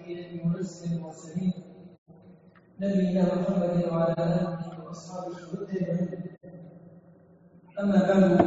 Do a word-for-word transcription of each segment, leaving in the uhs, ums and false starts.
سيد منزل المرسلين نبينا محمد وعلى آله وأصحابه والتابعين. أما بعد،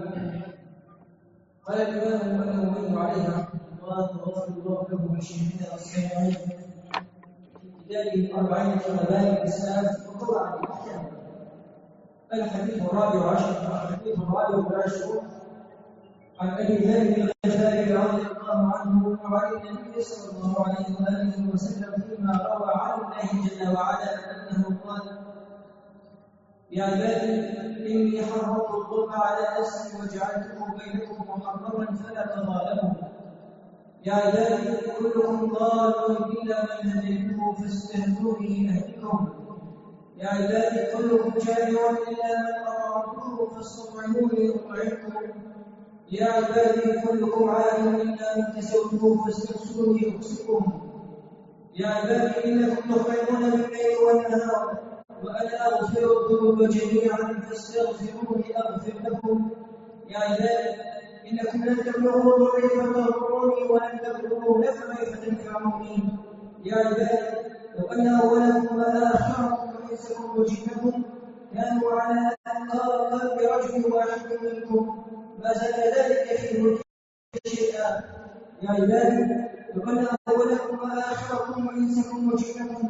قال الإمام النووي عليه رحمة الله وغفر الله له وشيخنا الصالحين في كتابه أربعين مذاهب الإسلام وطبعا الأحكام. الحديث الرابع عشر الحديث الرابع عشر عن أبي ذر الغفاري رضي الله عنه وعن النبي صلى الله عليه وآله وسلم فيما روى عن الله جل وعلا أنه قال: يا عبادي إني حرمت الظلم على نفسي وجعلته بينكم محرما فلا تظالموا. يا عبادي كلكم ضال إلا من هديته فاستهدوني أهدكم. يا عبادي كلكم جائع إلا من أطعمته فاستطعموني أطعمكم. يا عبادي كلكم عالم إلا من كسوته فاستكسوني أكسكم. يا عبادي إنكم تخطئون بالليل والنهار وأنا أغفر الذنوب جميعا فاستغفروني أغفر لكم. يا عبادي إنكم لن تبلغوا ضري فتضروني ولن تبلغوا نفعي فتنفعوني. يا عبادي لو أن أولكم وآخركم وإنسكم وجنكم كانوا على قلب رجل واحد منكم ما زال ذلك في ملكي شيئا. يا عبادي لو أن أولكم وآخركم وإنسكم وجنكم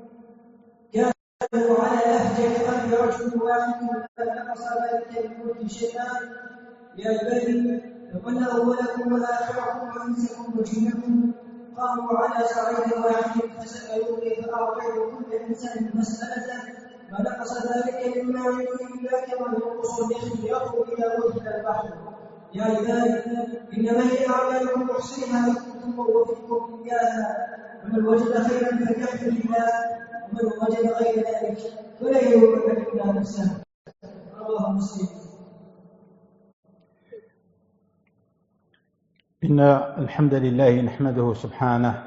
كانوا على أهجر قلب رجل واحد ما نقص ذلك من ملكي شيئا. يا عبادي لو أن أولكم وآخركم وإنسكم وجنكم قاموا على صعيد واحد فسألوني فأعطيت كل إنسان مسألة ما نقص ذلك مما عندي إلا كما ينقص المخيط إلى وجه البحر. يا عبادي إنما هي أعمالكم أحصيها لكم ووفيكم إياها، ومن وجد خيرا فليحمد الله ومن وجد غير ذلك فلا يلومن إلا نفسه. رواه مسلم. إن الحمد لله نحمده سبحانه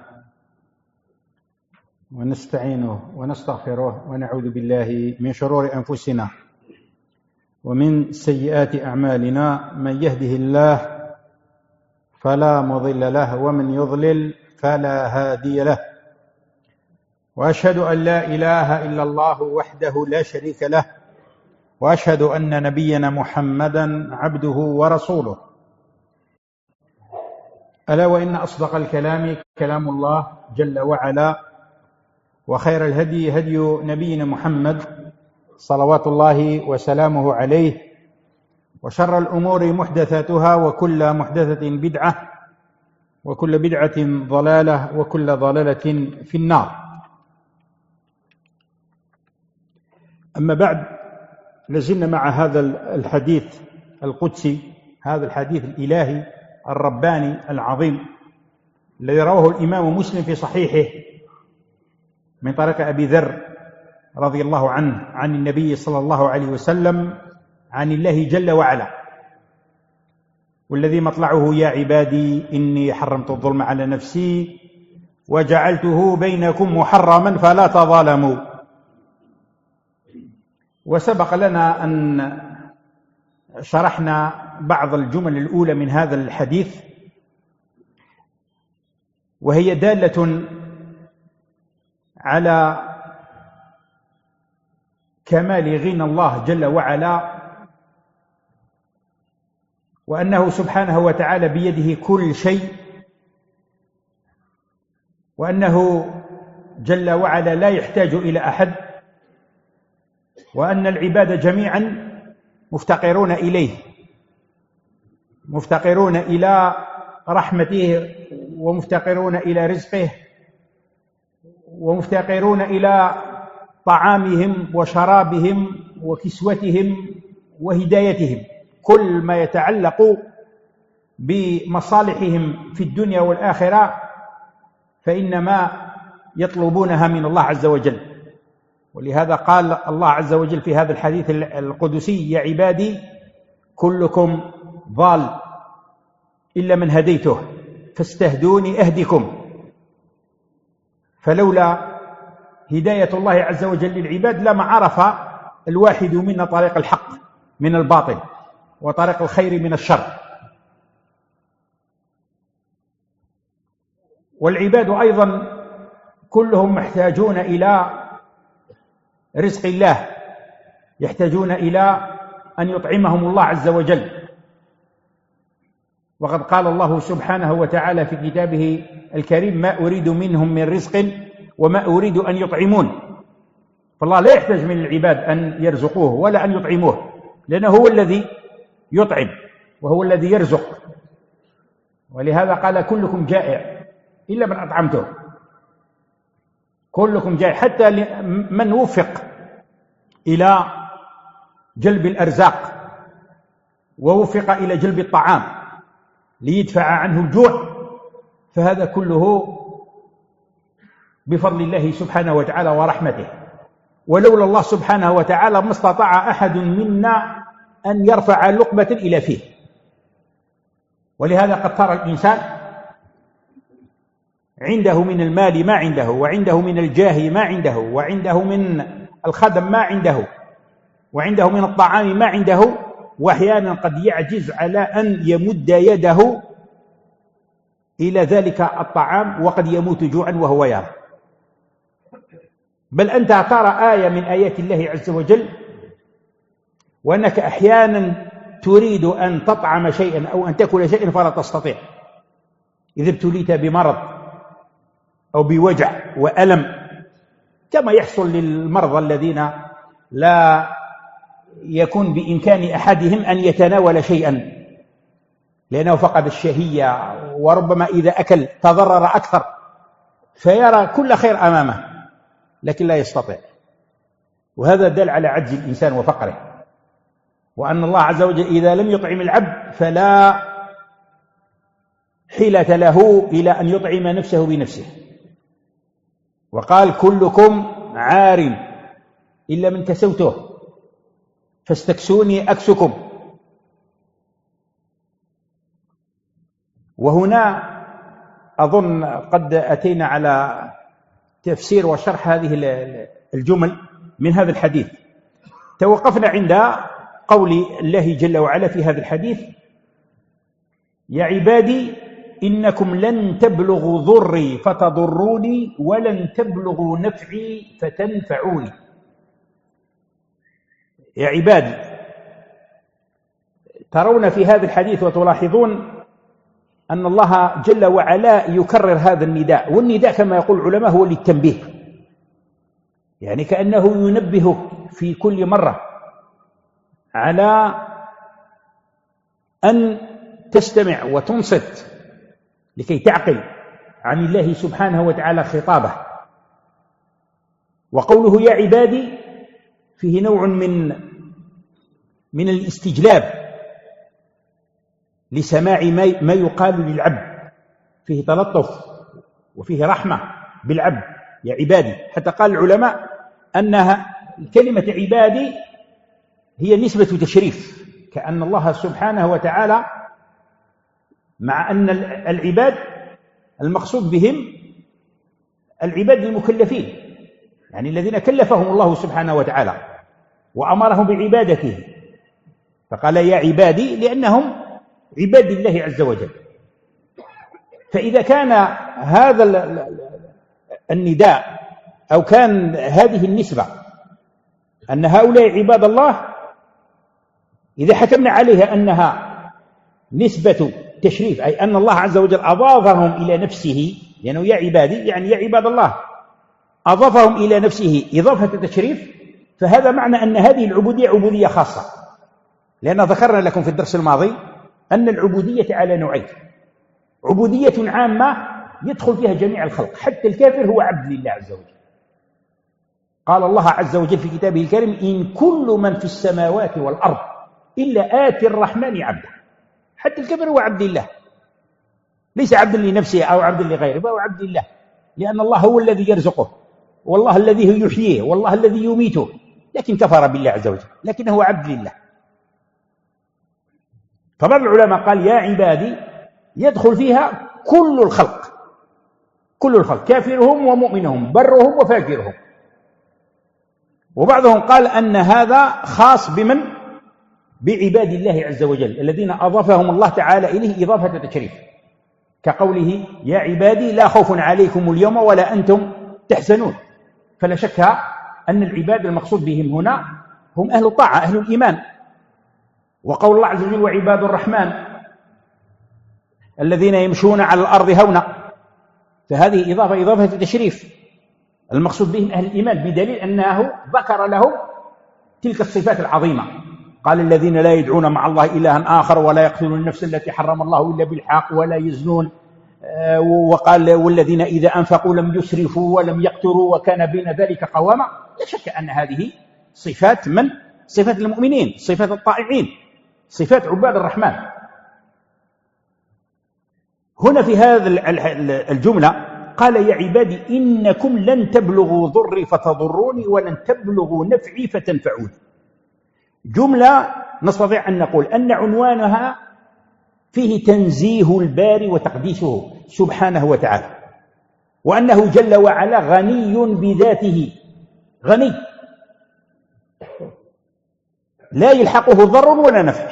ونستعينه ونستغفره ونعوذ بالله من شرور أنفسنا ومن سيئات أعمالنا. من يهده الله فلا مضل له ومن يضلل فلا هادي له. وأشهد أن لا إله إلا الله وحده لا شريك له، وأشهد أن نبينا محمدا عبده ورسوله. ألا وإن أصدق الكلام كلام الله جل وعلا، وخير الهدي هدي نبينا محمد صلوات الله وسلامه عليه، وشر الأمور محدثاتها وكل محدثة بدعة وكل بدعة ضلالة وكل ضلالة في النار. أما بعد، لازلنا مع هذا الحديث القدسي، هذا الحديث الإلهي الرباني العظيم الذي رواه الإمام مسلم في صحيحه من طريق أبي ذر رضي الله عنه عن النبي صلى الله عليه وسلم عن الله جل وعلا، والذي مطلعه: يا عبادي إني حرمت الظلم على نفسي وجعلته بينكم محرما فلا تظالموا. وسبق لنا أن شرحنا بعض الجمل الأولى من هذا الحديث، وهي دالة على كمال غنى الله جل وعلا، وأنه سبحانه وتعالى بيده كل شيء، وأنه جل وعلا لا يحتاج إلى أحد، وأن العباد جميعا مفتقرون إليه، مفتقرون إلى رحمته، ومفتقرون إلى رزقه، ومفتقرون إلى طعامهم وشرابهم وكسوتهم وهدايتهم. كل ما يتعلق بمصالحهم في الدنيا والآخرة فإنما يطلبونها من الله عز وجل. ولهذا قال الله عز وجل في هذا الحديث القدسي: يا عبادي كلكم ضال إلا من هديته فاستهدوني أهدكم. فلولا هداية الله عز وجل للعباد لما عرف الواحد منا طريق الحق من الباطل وطريق الخير من الشر. والعباد أيضا كلهم محتاجون إلى رزق الله، يحتاجون إلى أن يطعمهم الله عز وجل. وقد قال الله سبحانه وتعالى في كتابه الكريم: ما أريد منهم من رزق وما أريد أن يطعمون. فالله لا يحتاج من العباد أن يرزقوه ولا أن يطعموه، لأنه هو الذي يطعم وهو الذي يرزق. ولهذا قال: كلكم جائع إلا من أطعمته. كلكم جائع، حتى من وفق إلى جلب الأرزاق ووفق إلى جلب الطعام ليدفع عنه الجوع، فهذا كله بفضل الله سبحانه وتعالى ورحمته. ولولا الله سبحانه وتعالى ما استطاع أحد منا أن يرفع لقمة إلى فيه. ولهذا قد ترى الإنسان عنده من المال ما عنده، وعنده من الجاه ما عنده، وعنده من الخدم ما عنده، وعنده من الطعام ما عنده، وأحيانا قد يعجز على أن يمد يده إلى ذلك الطعام وقد يموت جوعا وهو يرى. بل أنت ترى آية من آيات الله عز وجل، وأنك أحيانا تريد أن تطعم شيئا أو أن تأكل شيئا فلا تستطيع، إذا ابتليت بمرض أو بوجع وألم، كما يحصل للمرضى الذين لا يكون بإمكان أحدهم أن يتناول شيئا لأنه فقد الشهية، وربما إذا أكل تضرر أكثر فيرى كل خير أمامه لكن لا يستطيع. وهذا دل على عجز الإنسان وفقره، وأن الله عز وجل إذا لم يطعم العبد فلا حيلة له إلى أن يطعم نفسه بنفسه. وقال: كلكم عار إلا من كسوته فاستكسوني أكسكم. وهنا أظن قد أتينا على تفسير وشرح هذه الجمل من هذا الحديث. توقفنا عند قول الله جل وعلا في هذا الحديث: يا عبادي إنكم لن تبلغوا ضري فتضروني ولن تبلغوا نفعي فتنفعوني. يا عبادي، ترون في هذا الحديث وتلاحظون أن الله جل وعلا يكرر هذا النداء، والنداء كما يقول العلماء هو للتنبيه، يعني كأنه ينبه في كل مرة على أن تستمع وتنصت لكي تعقل عن الله سبحانه وتعالى خطابه. وقوله يا عبادي فيه نوع من من الاستجلاب لسماع ما يقال للعبد، فيه تلطف وفيه رحمة بالعبد. يا عبادي، حتى قال العلماء أنها كلمة عبادي هي نسبة تشريف، كأن الله سبحانه وتعالى مع أن العباد المقصود بهم العباد المكلفين، يعني الذين كلفهم الله سبحانه وتعالى وأمرهم بعبادته، فقال يا عبادي لأنهم عباد الله عز وجل. فإذا كان هذا النداء أو كان هذه النسبة أن هؤلاء عباد الله، إذا حكمنا عليها أنها نسبة تشريف، أي أن الله عز وجل أضافهم إلى نفسه، يعني يا عبادي يعني يا عباد الله، أضافهم إلى نفسه إضافة تشريف، فهذا معنى أن هذه العبودية عبودية خاصة. لأن ذكرنا لكم في الدرس الماضي أن العبودية على نوعين: عبودية عامة يدخل فيها جميع الخلق، حتى الكافر هو عبد لله عز وجل. قال الله عز وجل في كتابه الكريم: إن كل من في السماوات والأرض إلا آتي الرحمن عبدا. حتى الكافر هو عبد الله، ليس عبد لنفسه أو عبد لغيره، بل هو عبد الله، لأن الله هو الذي يرزقه، والله الذي يحييه، والله الذي يميته، لكن كفر بالله عز وجل، لكنه عبد لله. فبعض العلماء قال يا عبادي يدخل فيها كل الخلق، كل الخلق، كافرهم ومؤمنهم، برهم وفاجرهم. وبعضهم قال أن هذا خاص بمن؟ بعباد الله عز وجل الذين أضافهم الله تعالى إليه إضافة تشريف، كقوله يا عبادي لا خوف عليكم اليوم ولا أنتم تحزنون. فلا شك أن العباد المقصود بهم هنا هم أهل الطاعة أهل الإيمان. وقول الله عز وجل وعباد الرحمن الذين يمشون على الأرض هونا، فهذه إضافة إضافة تشريف، المقصود بهم أهل الإيمان، بدليل أنه ذكر لهم تلك الصفات العظيمة. قال الذين لا يدعون مع الله إلها آخر ولا يقتلون النفس التي حرم الله إلا بالحق ولا يزنون، وقال والذين إذا أنفقوا لم يسرفوا ولم يقتروا وكان بين ذلك قواما. لا شك أن هذه صفات من؟ صفات المؤمنين، صفات الطائعين، صفات عباد الرحمن. هنا في هذا الجملة قال يا عبادي إنكم لن تبلغوا ضري فتضروني ولن تبلغوا نفعي فتنفعوني. جملة نستطيع أن نقول أن عنوانها فيه تنزيه الباري وتقديسه سبحانه وتعالى، وأنه جل وعلا غني بذاته، غني لا يلحقه ضر ولا نفع،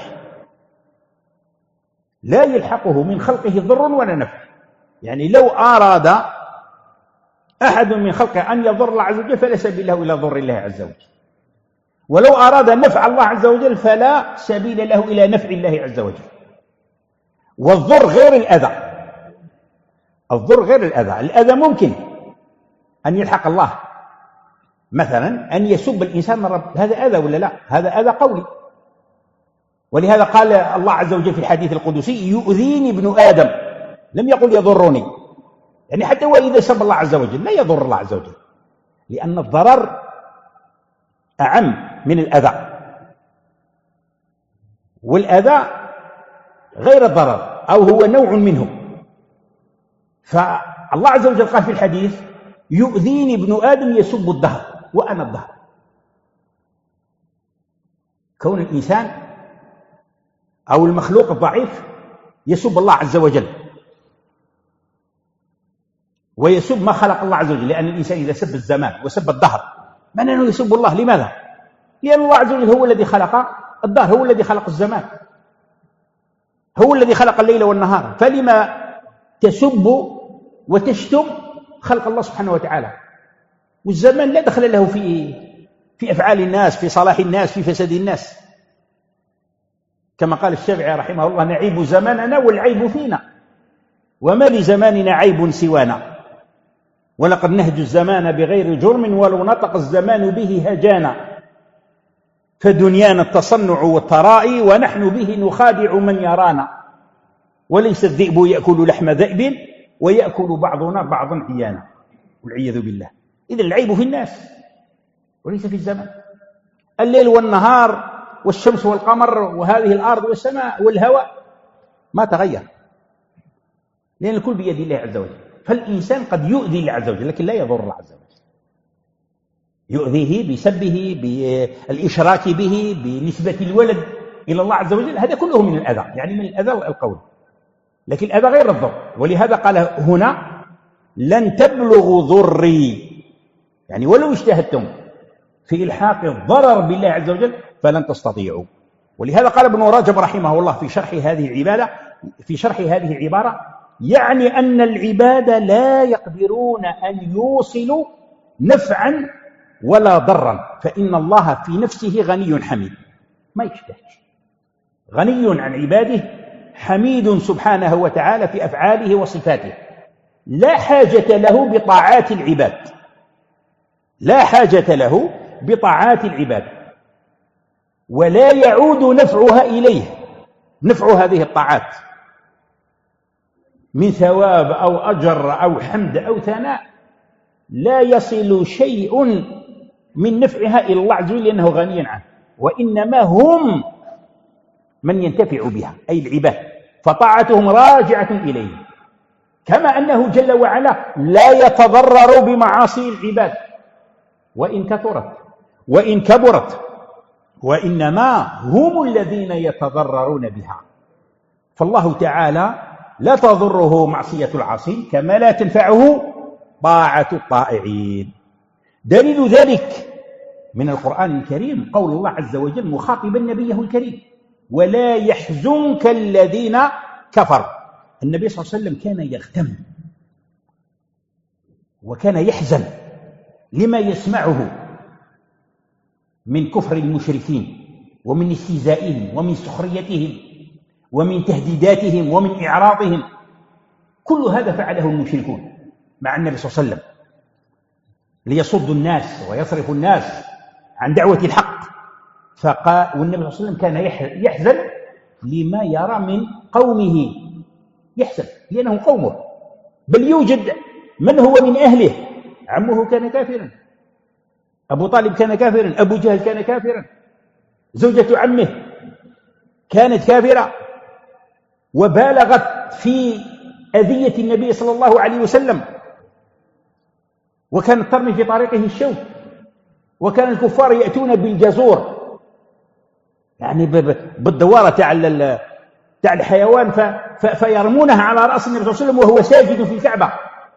لا يلحقه من خلقه ضر ولا نفع. يعني لو أراد أحد من خلقه أن يضر الله عز وجل فلا سبيل له إلى ضر الله عز وجل، ولو أراد نفع الله عز وجل فلا سبيل له إلى نفع الله عز وجل. والضر غير الأذى، الضر غير الأذى. الأذى ممكن أن يلحق الله، مثلا أن يسب الإنسان من رب، هذا أذى ولا لا؟ هذا أذى قولي. ولهذا قال الله عز وجل في الحديث القدسي يؤذيني ابن آدم، لم يقل يضرني. يعني حتى وإذا سب الله عز وجل لا يضر الله عز وجل، لأن الضرر أعم من الأذى، والأذى غير الضرر أو هو نوع منه. فالله عز وجل قال في الحديث يؤذيني ابن آدم يسب الدهر وأنا الدهر. كون الإنسان أو المخلوق الضعيف يسب الله عز وجل ويسب ما خلق الله عز وجل، لأن الإنسان إذا سب الزمان وسب الدهر معناه أنه يسب الله. لماذا؟ لأن الله عز وجل هو الذي خلق الدهر، هو الذي خلق الزمان، هو الذي خلق الليل والنهار. فلما تسب وتشتم خلق الله سبحانه وتعالى؟ والزمان لا دخل له في في أفعال الناس، في صلاح الناس، في فساد الناس. كما قال الشافعي رحمه الله نعيب زماننا والعيب فينا، وما لزماننا عيب سوانا، ولقد نهج الزمان بغير جرم ولو نطق الزمان به هجانا، فدنيانا التصنع والترائي ونحن به نخادع من يرانا، وليس الذئب يأكل لحم ذئب ويأكل بعضنا بعضا عيانا، والعياذ بالله. إذن العيب في الناس وليس في الزمان. الليل والنهار والشمس والقمر وهذه الأرض والسماء والهواء ما تغير، لأن الكل بيد الله عز وجل. فالإنسان قد يؤذي الله عز وجل لكن لا يضر الله عز وجل، يؤذيه بسبه، بالإشراك به، بنسبة الولد إلى الله عز وجل، هذا كله من الأذى، يعني من الأذى القول، لكن الأذى غير الضر. ولهذا قال هنا لن تبلغوا ضري، يعني ولو اجتهدتم في إلحاق الضرر بالله عز وجل فلن تستطيعوا. ولهذا قال ابن رجب رحمه الله في شرح هذه العبارة في شرح هذه العبارة يعني أن العباد لا يقدرون أن يوصلوا نفعا ولا ضرا، فإن الله في نفسه غني حميد، ما يجتهد، غني عن عباده حميد سبحانه وتعالى في أفعاله وصفاته، لا حاجة له بطاعات العباد، لا حاجة له بطاعات العباد، ولا يعود نفعها إليه، نفع هذه الطاعات من ثواب أو أجر أو حمد أو ثناء، لا يصل شيء من نفعها إلى الله عز وجل لأنه غني عنه، وإنما هم من ينتفع بها أي العباد، فطاعتهم راجعة إليه، كما أنه جل وعلا لا يتضرر بمعاصي العباد وإن كثرت وإن كبرت، وإنما هم الذين يتضررون بها. فالله تعالى لا تضره معصية العاصين كما لا تنفعه طاعة الطائعين. دليل ذلك من القرآن الكريم قول الله عز وجل مخاطبا نبيه الكريم ولا يحزنك الذين كفروا. النبي صلى الله عليه وسلم كان يغتم وكان يحزن لما يسمعه من كفر المشركين ومن استهزائهم ومن سخريتهم ومن تهديداتهم ومن إعراضهم. كل هذا فعله المشركون مع النبي صلى الله عليه وسلم ليصدوا الناس ويصرفوا الناس عن دعوة الحق. فقال والنبي صلى الله عليه وسلم كان يحزن لما يرى من قومه، يحزن لأنه قومه، بل يوجد من هو من أهله. عمه كان كافرا، أبو طالب كان كافرا، أبو جهل كان كافرا، زوجة عمه كانت كافرة، وبالغت في أذية النبي صلى الله عليه وسلم، وكانت ترمي في طريقه الشوك، وكان الكفار يأتون بالجزور يعني بالدوارة تاع الحيوان فيرمونها على رأس النبي صلى الله عليه وسلم وهو ساجد في الكعبة،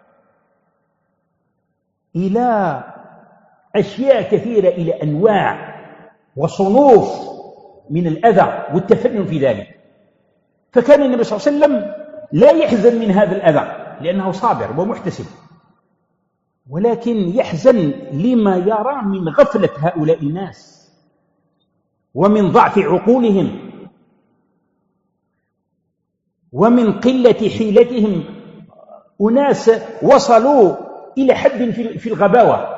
إلى أشياء كثيرة، إلى أنواع وصنوف من الأذى والتفنن في ذلك. فكان النبي صلى الله عليه وسلم لا يحزن من هذا الأذى لأنه صابر ومحتسب، ولكن يحزن لما يرى من غفلة هؤلاء الناس ومن ضعف عقولهم ومن قلة حيلتهم. أناس وصلوا إلى حد في الغباوة.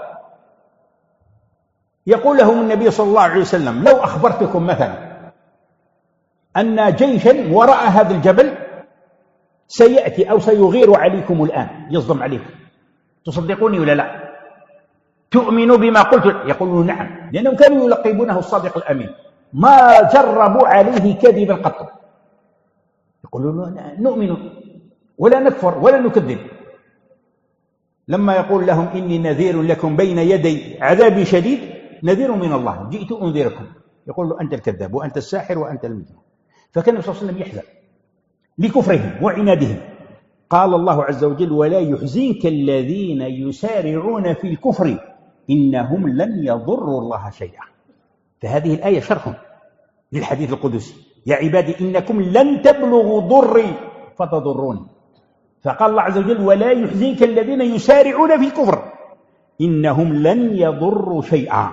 يقول لهم النبي صلى الله عليه وسلم: لو أخبرتكم مثلا أن جيشا وراء هذا الجبل سيأتي أو سيغير عليكم الآن، يصدم عليكم، تصدقوني ولا لا؟ تؤمنوا بما قلت؟ يقولون نعم، لأنهم كانوا يلقبونه الصادق الأمين، ما جربوا عليه كذبا قط. يقولون نؤمن ولا نكفر ولا نكذب. لما يقول لهم: إني نذير لكم بين يدي عذاب شديد، نذير من الله، جئت أنذركم، يقول له: أنت الكذاب وأنت الساحر وأنت المجنون. فكان النبي صلى الله عليه وسلم يحذر لكفرهم وعنادهم. قال الله عز وجل: ولا يحزنك الذين يسارعون في الكفر إنهم لن يضروا الله شيئا. فهذه الآية شرح للحديث القدسي: يا عبادي إنكم لن تبلغوا ضري فتضروني. فقال الله عز وجل: ولا يحزنك الذين يسارعون في الكفر إنهم لن يضروا شيئا.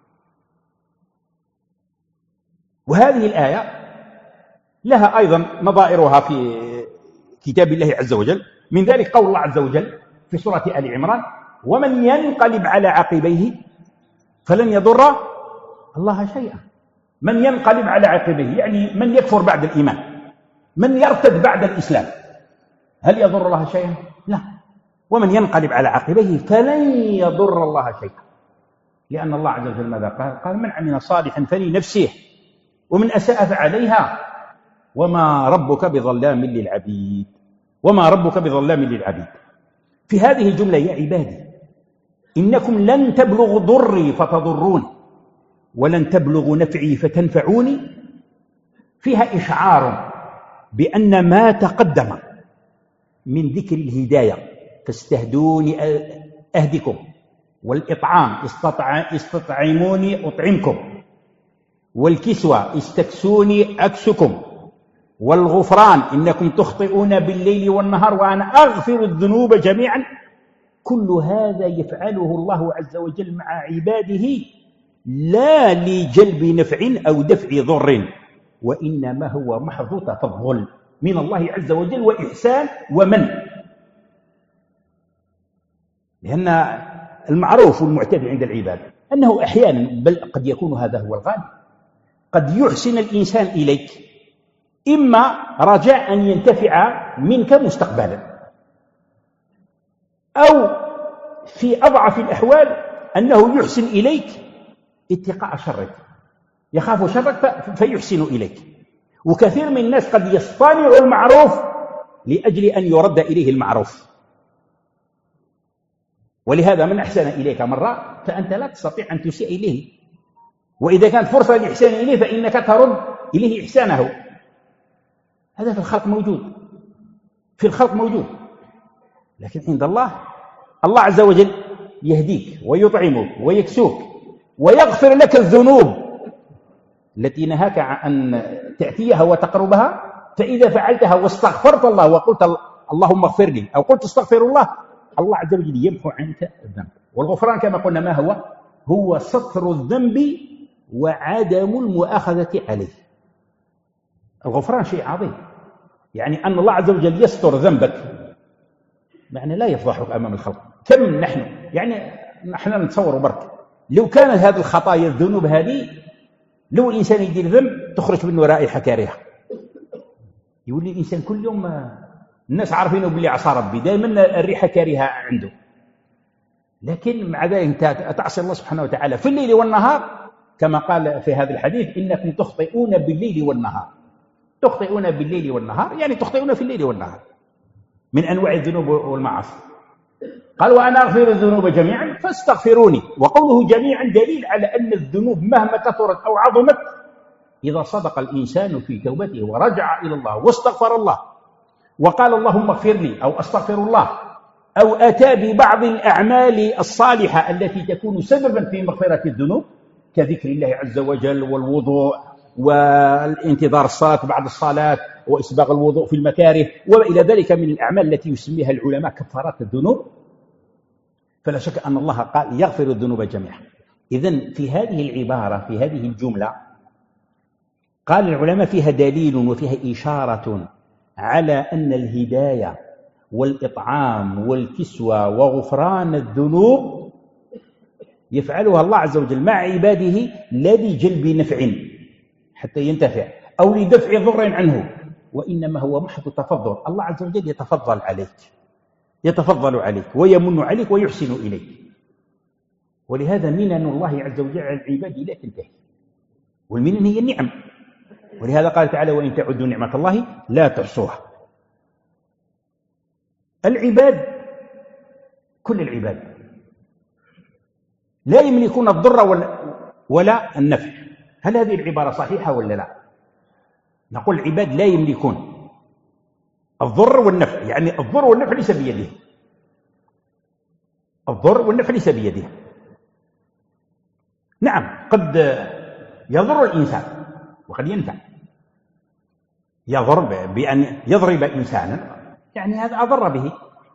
وهذه الآية لها أيضا نظائرها في كتاب الله عز وجل. من ذلك قول الله عز وجل في سورة آل عمران: ومن ينقلب على عقبيه فلن يضر الله شيئا. من ينقلب على عقبيه يعني من يكفر بعد الإيمان، من يرتد بعد الإسلام، هل يضر الله شيئا؟ لا. ومن ينقلب على عقبيه فلن يضر الله شيئا، لأن الله عز وجل ماذا قال؟ قال: من عمل صالحا فلنفسه ومن أساء فعليها وما ربك بظلام للعبيد. وما ربك بظلام للعبيد. في هذه الجملة: يا عبادي إنكم لن تبلغوا ضري فتضرون ولن تبلغوا نفعي فتنفعوني، فيها إشعار بأن ما تقدم من ذكر الهداية: فاستهدوني أهدكم، والإطعام استطعموني أطعمكم، والكسوة استكسوني أكسكم، والغفران إنكم تخطئون بالليل والنهار وأنا أغفر الذنوب جميعا. كل هذا يفعله الله عز وجل مع عباده لا لجلب نفع أو دفع ضر، وإنما هو محض تفضل من الله عز وجل وإحسان ومن. لأن المعروف والمعتاد عند العباد أنه أحيانا، بل قد يكون هذا هو الغالب، قد يحسن الإنسان إليك إما رجاء أن ينتفع منك مستقبلا، أو في أضعف الأحوال أنه يحسن إليك اتقاء شرك، يخاف شرك فيحسن إليك. وكثير من الناس قد يصطنع المعروف لأجل أن يرد إليه المعروف، ولهذا من أحسن إليك مرة فأنت لا تستطيع أن تسيء إليه، وإذا كانت فرصة للإحسان إليه فإنك ترد إليه إحسانه. هذا في الخلق موجود، في الخلق موجود. لكن عند الله، الله عز وجل يهديك ويطعمك ويكسوك ويغفر لك الذنوب التي نهاك عن أن تأتيها وتقربها، فإذا فعلتها واستغفرت الله وقلت اللهم اغفر لي أو قلت استغفر الله، الله عز وجل يمحو عنك الذنب والغفران كما قلنا ما هو؟ هو ستر الذنب وعدم المؤاخذة عليه. الغفران شيء عظيم، يعني أن الله عز وجل يستر ذنبك، معنى لا يفضحك أمام الخلق. كم نحن يعني نحن نتصور برك لو كانت هذه الخطايا الذنوب هذه، لو الإنسان يدير ذنب تخرج منه رائحة كريهة، يولي الإنسان كل يوم الناس عارفينه باللي عصى ربي، دائما الريحة كريهة عنده. لكن مع ذلك أنت تعصي الله سبحانه وتعالى في الليل والنهار، كما قال في هذا الحديث إنكم تخطئون بالليل والنهار. تخطئون بالليل والنهار يعني تخطئون في الليل والنهار من أنواع الذنوب والمعاصي. قال وأنا أغفر الذنوب جميعا فاستغفروني. وقوله جميعا دليل على أن الذنوب مهما كثرت أو عظمت، إذا صدق الإنسان في توبته ورجع إلى الله واستغفر الله وقال اللهم اغفر لي أو أستغفر الله، أو أتى ببعض الأعمال الصالحة التي تكون سببا في مغفرة الذنوب كذكر الله عز وجل والوضوء والانتظار الصلاة بعد الصلاة وإسباغ الوضوء في المكاره وإلى ذلك من الأعمال التي يسميها العلماء كفارات الذنوب، فلا شك أن الله قال يغفر الذنوب جميعا. إذن في هذه العبارة في هذه الجملة قال العلماء فيها دليل وفيها إشارة على أن الهداية والإطعام والكسوة وغفران الذنوب يفعلها الله عز وجل مع عباده لا لجلب نفع حتى ينتفع أو لدفع ضر عنه، وإنما هو محض تفضل. الله عز وجل يتفضل عليك يتفضل عليك ويمن عليك ويحسن إليك، ولهذا منن الله عز وجل على العباد لا تنتهي، والمنن هي النعم، ولهذا قال تعالى وإن تعدوا نعمة الله لا تحصوها. العباد كل العباد لا يملكون الضر ولا النفع. هل هذه العبارة صحيحة ولا لا؟ نقول العباد لا يملكون الضر والنفع، يعني الضر والنفع ليس بيده، الضر والنفع ليس بيده. نعم قد يضر الإنسان وقد ينفع. يضر بأن يضرب إنسانا يعني هذا أضر به،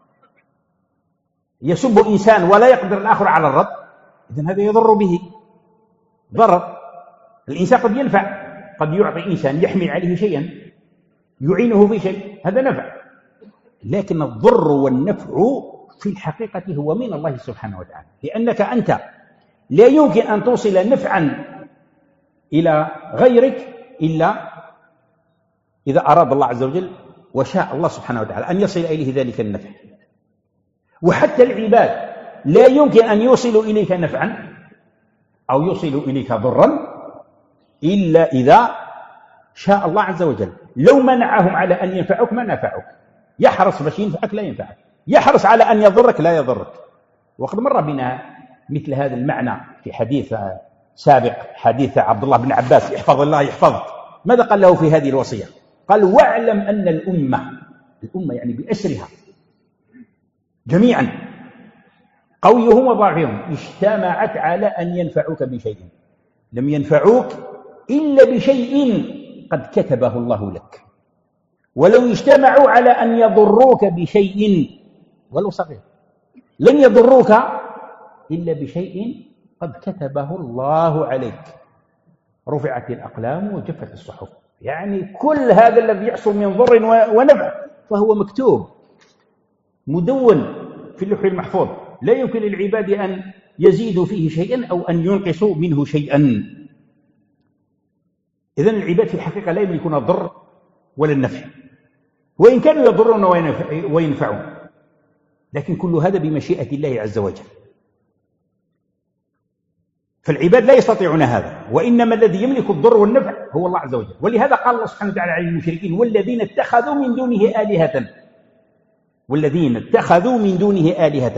يسب إنسان ولا يقدر الآخر على الرد، إذن هذا يضر به ضرر. الإنسان قد ينفع، قد يعطي إنسان يحمل عليه شيئا يعينه في شيء، هذا نفع. لكن الضر والنفع في الحقيقة هو من الله سبحانه وتعالى، لأنك أنت لا يمكن أن توصل نفعا إلى غيرك إلا إذا أراد الله عز وجل وشاء الله سبحانه وتعالى أن يصل إليه ذلك النفع. وحتى العباد لا يمكن أن يوصلوا إليك نفعا أو يوصلوا إليك ضرا إلا إذا شاء الله عز وجل. لو منعهم على أن ينفعوك ما نفعوك، يحرص باش ينفعك لا ينفعك، يحرص على أن يضرك لا يضرك. وقد مر بنا مثل هذا المعنى في حديث سابق، حديث عبد الله بن عباس يحفظ الله يحفظك. ماذا قال له في هذه الوصية؟ قال واعلم أن الأمة، الأمة يعني بأسرها جميعا قويهم وضعفهم اجتمعت على أن ينفعوك بشيء، لم ينفعوك إلا بشيء قد كتبه الله لك، ولو اجتمعوا على أن يضروك بشيء ولو صغير لن يضروك إلا بشيء قد كتبه الله عليك. رفعت الأقلام وجفت الصحف، يعني كل هذا الذي يحصل من ضر ونفع فهو مكتوب مدون في اللوح المحفوظ، لا يمكن للعباد أن يزيدوا فيه شيئا أو أن ينقصوا منه شيئا. إذن العباد في الحقيقة لا يملكون الضر ولا النفع، وإن كانوا يضرون وينفعون، لكن كل هذا بمشيئة الله عز وجل. فالعباد لا يستطيعون هذا، وإنما الذي يملك الضر والنفع هو الله عز وجل. ولهذا قال الله سبحانه وتعالى عن المشركين والذين اتخذوا من دونه آلهة، والذين اتخذوا من دونه آلهة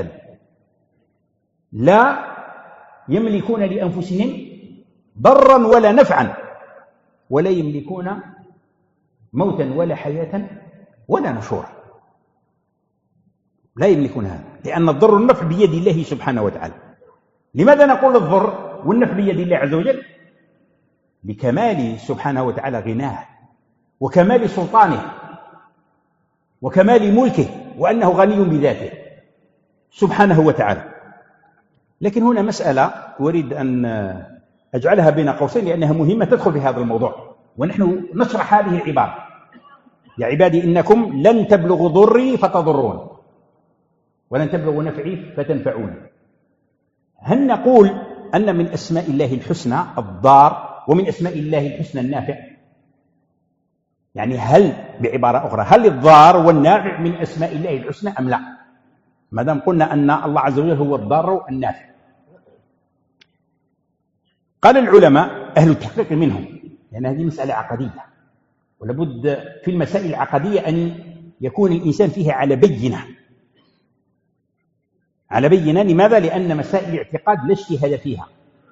لا يملكون لأنفسهم ضرا ولا نفعا، ولا يملكون موتا ولا حياة ولا نشورا، لا يملكون هذا، لأن الضر والنفع بيد الله سبحانه وتعالى. لماذا نقول الضر والنفع بيد الله عز وجل؟ لكمال سبحانه وتعالى غناه وكمال سلطانه وكمال ملكه، وأنه غني بذاته سبحانه وتعالى. لكن هنا مسألة أريد أن أجعلها بين قوسين لأنها مهمة تدخل في هذا الموضوع، ونحن نشرح هذه العبارة: يا عبادي إنكم لن تبلغوا ضري فتضرون ولن تبلغوا نفعي فتنفعون. هل نقول أن من أسماء الله الحسنى الضار ومن أسماء الله الحسنى النافع؟ يعني هل بعبارة أخرى هل الضار والنافع من أسماء الله الحسنى أم لا؟ ما دام قلنا أن الله عز وجل هو الضار النافع. قال العلماء أهل التحقيق منهم، لأن يعني هذه مسألة عقدية، ولابد في المسائل العقدية أن يكون الإنسان فيها على بينة على بينة لماذا؟ لأن مسائل الاعتقاد لا اجتهاد فيها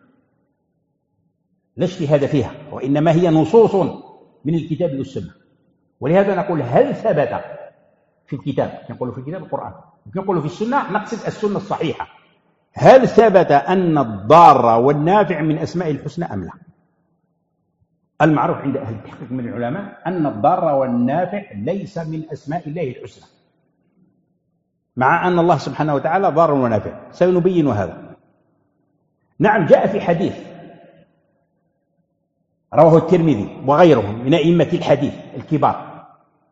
لا اجتهاد فيها وإنما هي نصوص من الكتاب والسنة. ولهذا نقول هل ثبت في الكتاب، نقول في الكتاب القرآن، نقول في السنة، نقصد السنة الصحيحة، هل ثبت أن الضار والنافع من أسماء الحسنى أم لا؟ المعروف عند أهل التحقيق من العلماء أن الضار والنافع ليس من أسماء الله الحسنى، مع أن الله سبحانه وتعالى ضار ونافع. سنبين هذا. نعم، جاء في حديث رواه الترمذي وغيره من أئمة الحديث الكبار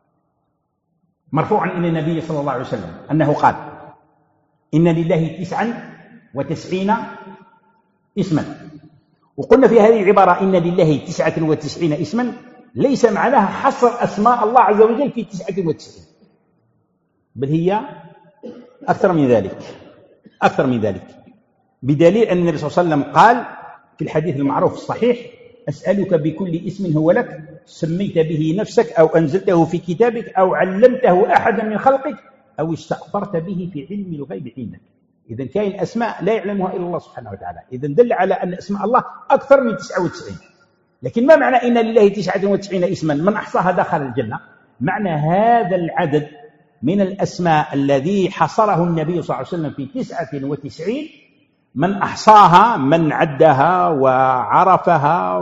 مرفوعا إلى النبي صلى الله عليه وسلم أنه قال: إن لله تسعا وتسعين اسما. وقلنا في هذه العبارة إن لله تسعة وتسعين اسما ليس معناها حصر أسماء الله عز وجل في تسعة وتسعين، بل هي أكثر من ذلك أكثر من ذلك بدليل أن النبي صلى الله عليه وسلم قال في الحديث المعروف الصحيح: أسألك بكل اسم هو لك سميت به نفسك أو أنزلته في كتابك أو علمته أحدا من خلقك أو استأثرت به في علم الغيب عندك. إذن كاين أسماء لا يعلمها إلا الله سبحانه وتعالى، إذن دل على أن أسماء الله أكثر من تسعة وتسعين. لكن ما معنى إن لله تسعة وتسعين اسما من أحصاها دخل الجنة؟ معنى هذا العدد من الأسماء الذي حصره النبي صلى الله عليه وسلم في تسعة وتسعين، من أحصاها، من عدها وعرفها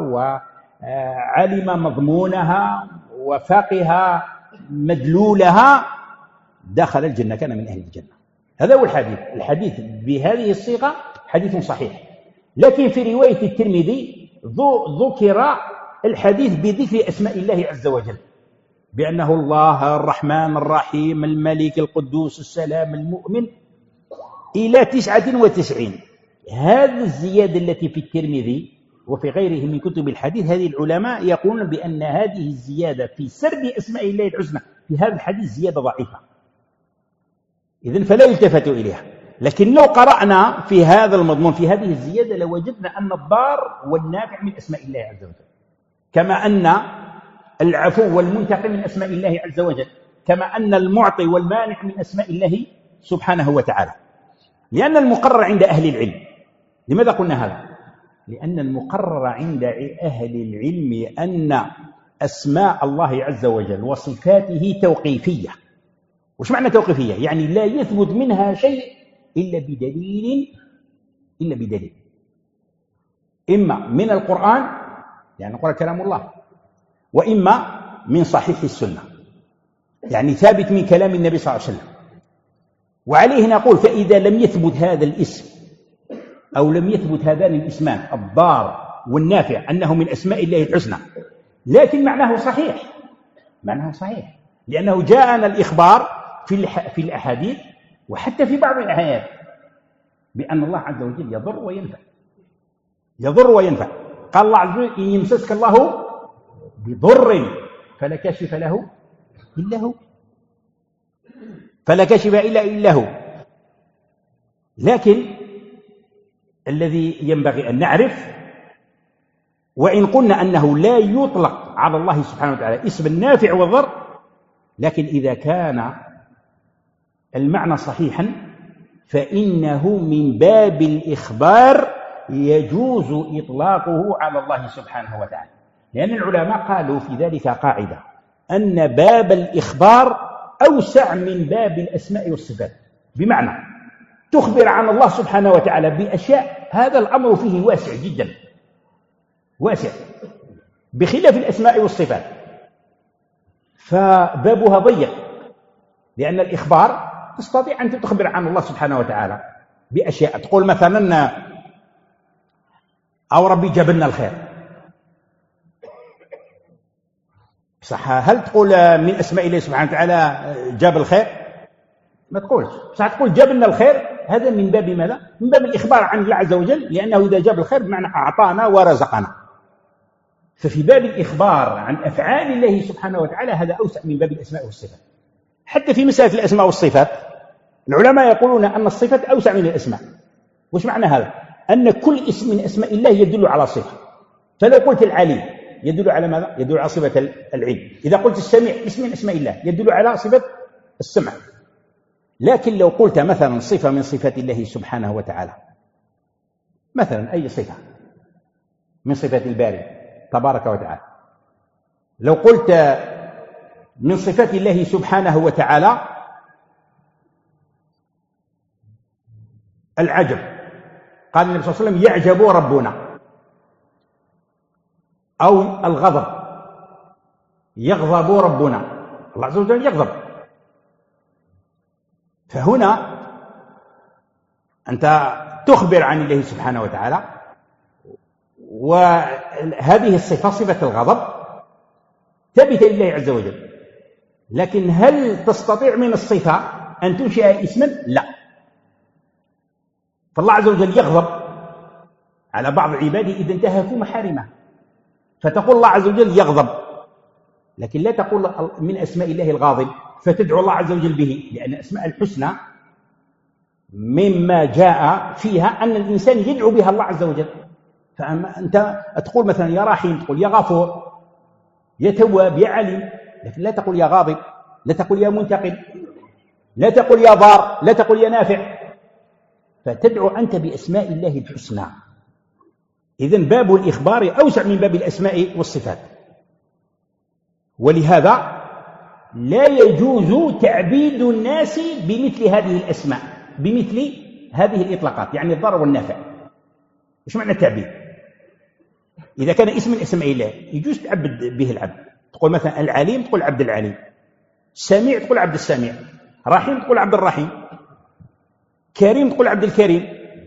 وعلم مضمونها وفقها مدلولها دخل الجنة، كان من أهل الجنة. هذا هو الحديث. الحديث بهذه الصيغة حديث صحيح. لكن في رواية الترمذي ذكر الحديث بذكر أسماء الله عز وجل، بأنه الله الرحمن الرحيم الملك القدوس السلام المؤمن إلى تسعة وتسعين. هذه الزيادة التي في الترمذي وفي غيره من كتب الحديث، هذه العلماء يقولون بأن هذه الزيادة في سرد أسماء الله الحسنى في هذا الحديث زيادة ضعيفة، إذن فلا يلتفت إليها. لكن لو قرأنا في هذا المضمون في هذه الزيادة لوجدنا أن الضار والنافع من أسماء الله عز وجل، كما أن العفو والمنتقم من أسماء الله عز وجل، كما أن المعطي والمانع من أسماء الله سبحانه وتعالى. لأن المقرر عند أهل العلم، لماذا قلنا هذا؟ لأن المقرر عند أهل العلم أن أسماء الله عز وجل وصفاته توقيفية. وش معنى توقيفية؟ يعني لا يثبت منها شيء إلا بدليل إلا بدليل إما من القرآن، يعني القرآن كلام الله، وإما من صحيح السنة، يعني ثابت من كلام النبي صلى الله عليه وسلم. وعليه نقول: فإذا لم يثبت هذا الاسم أو لم يثبت هذان الاسمان الضار والنافع أنه من أسماء الله الحسنى، لكن معناه صحيح معناه صحيح لأنه جاءنا الإخبار في في الأحاديث وحتى في بعض الآيات بأن الله عز وجل يضر وينفع يضر وينفع. قال الله عز وجل: إن يمسسك الله بضر فلا كاشف له إلا هو فلا كاشف إلا إلا هو. لكن الذي ينبغي أن نعرف، وإن قلنا أنه لا يطلق على الله سبحانه وتعالى اسم النافع والضر، لكن إذا كان المعنى صحيحا فإنه من باب الإخبار يجوز إطلاقه على الله سبحانه وتعالى. لأن العلماء قالوا في ذلك قاعدة: أن باب الإخبار أوسع من باب الأسماء والصفات، بمعنى تخبر عن الله سبحانه وتعالى بأشياء هذا الأمر فيه واسع جدا واسع، بخلاف الأسماء والصفات فبابها ضيق، لأن الإخبار تستطيع أن تخبر عن الله سبحانه وتعالى بأشياء، تقول مثلا أو ربي جاب لنا الخير، صح؟ هل تقول من أسماء الله سبحانه وتعالى جاب الخير؟ ما تقولش. صح تقول جاب لنا الخير، هذا من باب ماذا؟ من باب الإخبار عن الله عز وجل، لأنه إذا جاب الخير بمعنى أعطانا ورزقنا. ففي باب الإخبار عن أفعال الله سبحانه وتعالى هذا أوسع من باب الأسماء والصفات. حتى في مسألة الأسماء والصفات العلماء يقولون أن الصفات أوسع من الأسماء. وش معنى هذا؟ أن كل اسم من أسماء الله يدل على صفة. فلو قلت العليم يدل على ماذا؟ يدل على صفة العلم. إذا قلت السميع اسم من أسماء الله يدل على صفة السمع. لكن لو قلت مثلا صفة من صفات الله سبحانه وتعالى، مثلا أي صفة من صفات الباري تبارك وتعالى، لو قلت من صفات الله سبحانه وتعالى العجب، قال النبي صلى الله عليه وسلم يعجب ربنا، أو الغضب يغضب ربنا، الله عز وجل يغضب. فهنا أنت تخبر عن الله سبحانه وتعالى، وهذه الصفة صفة الغضب ثابتة لله عز وجل. لكن هل تستطيع من الصفة أن تنشئ اسما؟ لا. فالله عز وجل يغضب على بعض عباده إذا انتهكوا محارمه، فتقول الله عز وجل يغضب، لكن لا تقول من أسماء الله الغاضب فتدعو الله عز وجل به، لأن أسماء الحسنى مما جاء فيها أن الإنسان يدعو بها الله عز وجل. فأنت تقول مثلا يا رحيم، تقول يا غفور، يا تواب، يا عليم، لكن لا تقول يا غاضب، لا تقول يا منتقم، لا تقول يا ضار، لا تقول يا نافع. فتدعو أنت بأسماء الله الحسنى. إذن باب الإخبار أوسع من باب الأسماء والصفات. ولهذا لا يجوز تعبيد الناس بمثل هذه الأسماء، بمثل هذه الإطلاقات، يعني الضار والنافع. إيش معنى التعبيد؟ إذا كان اسم من أسماء الله يجوز تعبد به العبد، تقول مثلا العليم تقول عبد العليم، سميع تقول عبد السميع، رحيم تقول عبد الرحيم، كريم تقول عبد الكريم،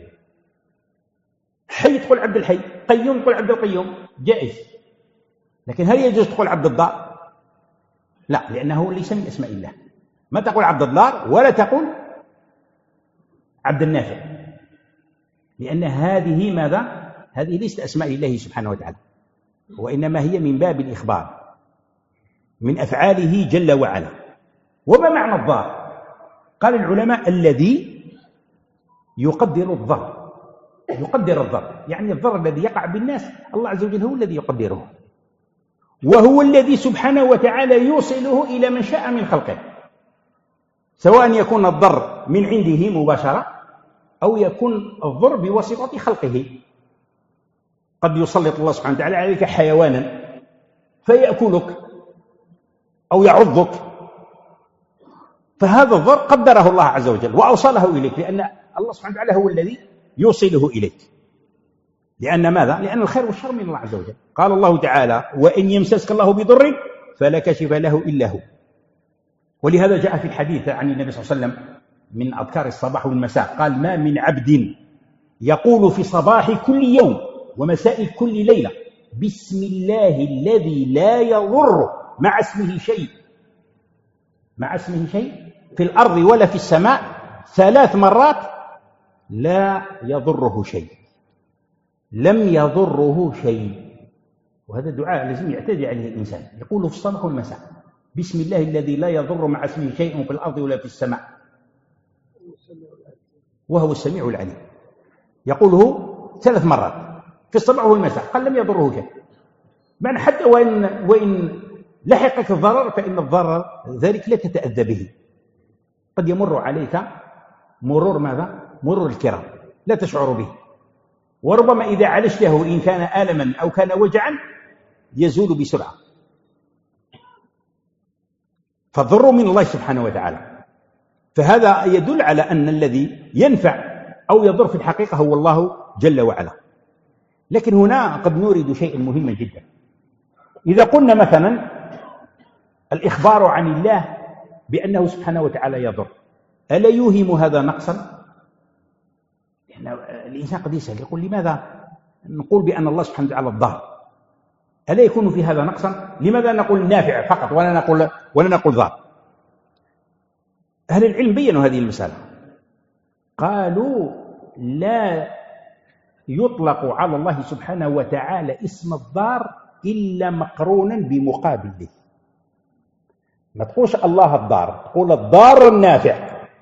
حي تقول عبد الحي، قيوم تقول عبد القيوم، جائز. لكن هل يجوز تقول عبد الضار؟ لا، لأنه ليس من أسماء الله. ما تقول عبد الضار ولا تقول عبد النافع، لأن هذه ماذا؟ هذه ليست أسماء الله سبحانه وتعالى، وإنما هي من باب الإخبار من أفعاله جل وعلا. وما معنى الضار؟ قال العلماء الذي يقدر الضر، يقدر الضر، يعني الضر الذي يقع بالناس الله عز وجل هو الذي يقدره، وهو الذي سبحانه وتعالى يوصله إلى من شاء من خلقه، سواء يكون الضر من عنده مباشرة أو يكون الضر بواسطة خلقه. قد يسلط الله سبحانه وتعالى عليك حيوانا فيأكلك أو يعضك، فهذا الضر قدره الله عز وجل وأوصله إليك، لأن الله سبحانه وتعالى هو الذي يوصله إليك. لأن ماذا؟ لأن الخير والشر من الله عز وجل. قال الله تعالى وإن يمسسك الله بضر فلا كاشف له إلا هو. ولهذا جاء في الحديث عن النبي صلى الله عليه وسلم من أذكار الصباح والمساء، قال ما من عبد يقول في صباح كل يوم ومساء كل ليلة بسم الله الذي لا يضر مع اسمه شيء، مع اسمه شيء في الأرض ولا في السماء ثلاث مرات لا يضره شيء، لم يضره شيء. وهذا دعاء لازم يعتدي عليه الإنسان، يقوله في الصباح والمساء بسم الله الذي لا يضر مع اسمه شيء في الأرض ولا في السماء وهو السميع العليم، يقوله ثلاث مرات في الصباح والمساء، قال لم يضره شيء. معنى حتى وإن, وإن لحقك الضرر فإن الضرر ذلك لا تتأذى به، قد يمر عليك مرور ماذا؟ مرور الكرام لا تشعر به، وربما إذا عالجته إن كان آلما أو كان وجعا يزول بسرعة. فالضر من الله سبحانه وتعالى. فهذا يدل على أن الذي ينفع أو يضر في الحقيقة هو الله جل وعلا. لكن هنا قد نورد شيئا مهما جدا. إذا قلنا مثلا الإخبار عن الله بأنه سبحانه وتعالى يضر، ألا يوهم هذا نقصا؟ يعني الإنسان قد يسأل يقول لماذا نقول بأن الله سبحانه وتعالى الضار؟ ألا يكون في هذا نقصا؟ لماذا نقول نافع فقط ولا نقول ولا نقول ضار؟ أهل العلم بينوا هذه المسألة، قالوا لا يطلق على الله سبحانه وتعالى اسم الضار إلا مقرونا بمقابله. ما تقولش الله الضار، تقول الضار النافع،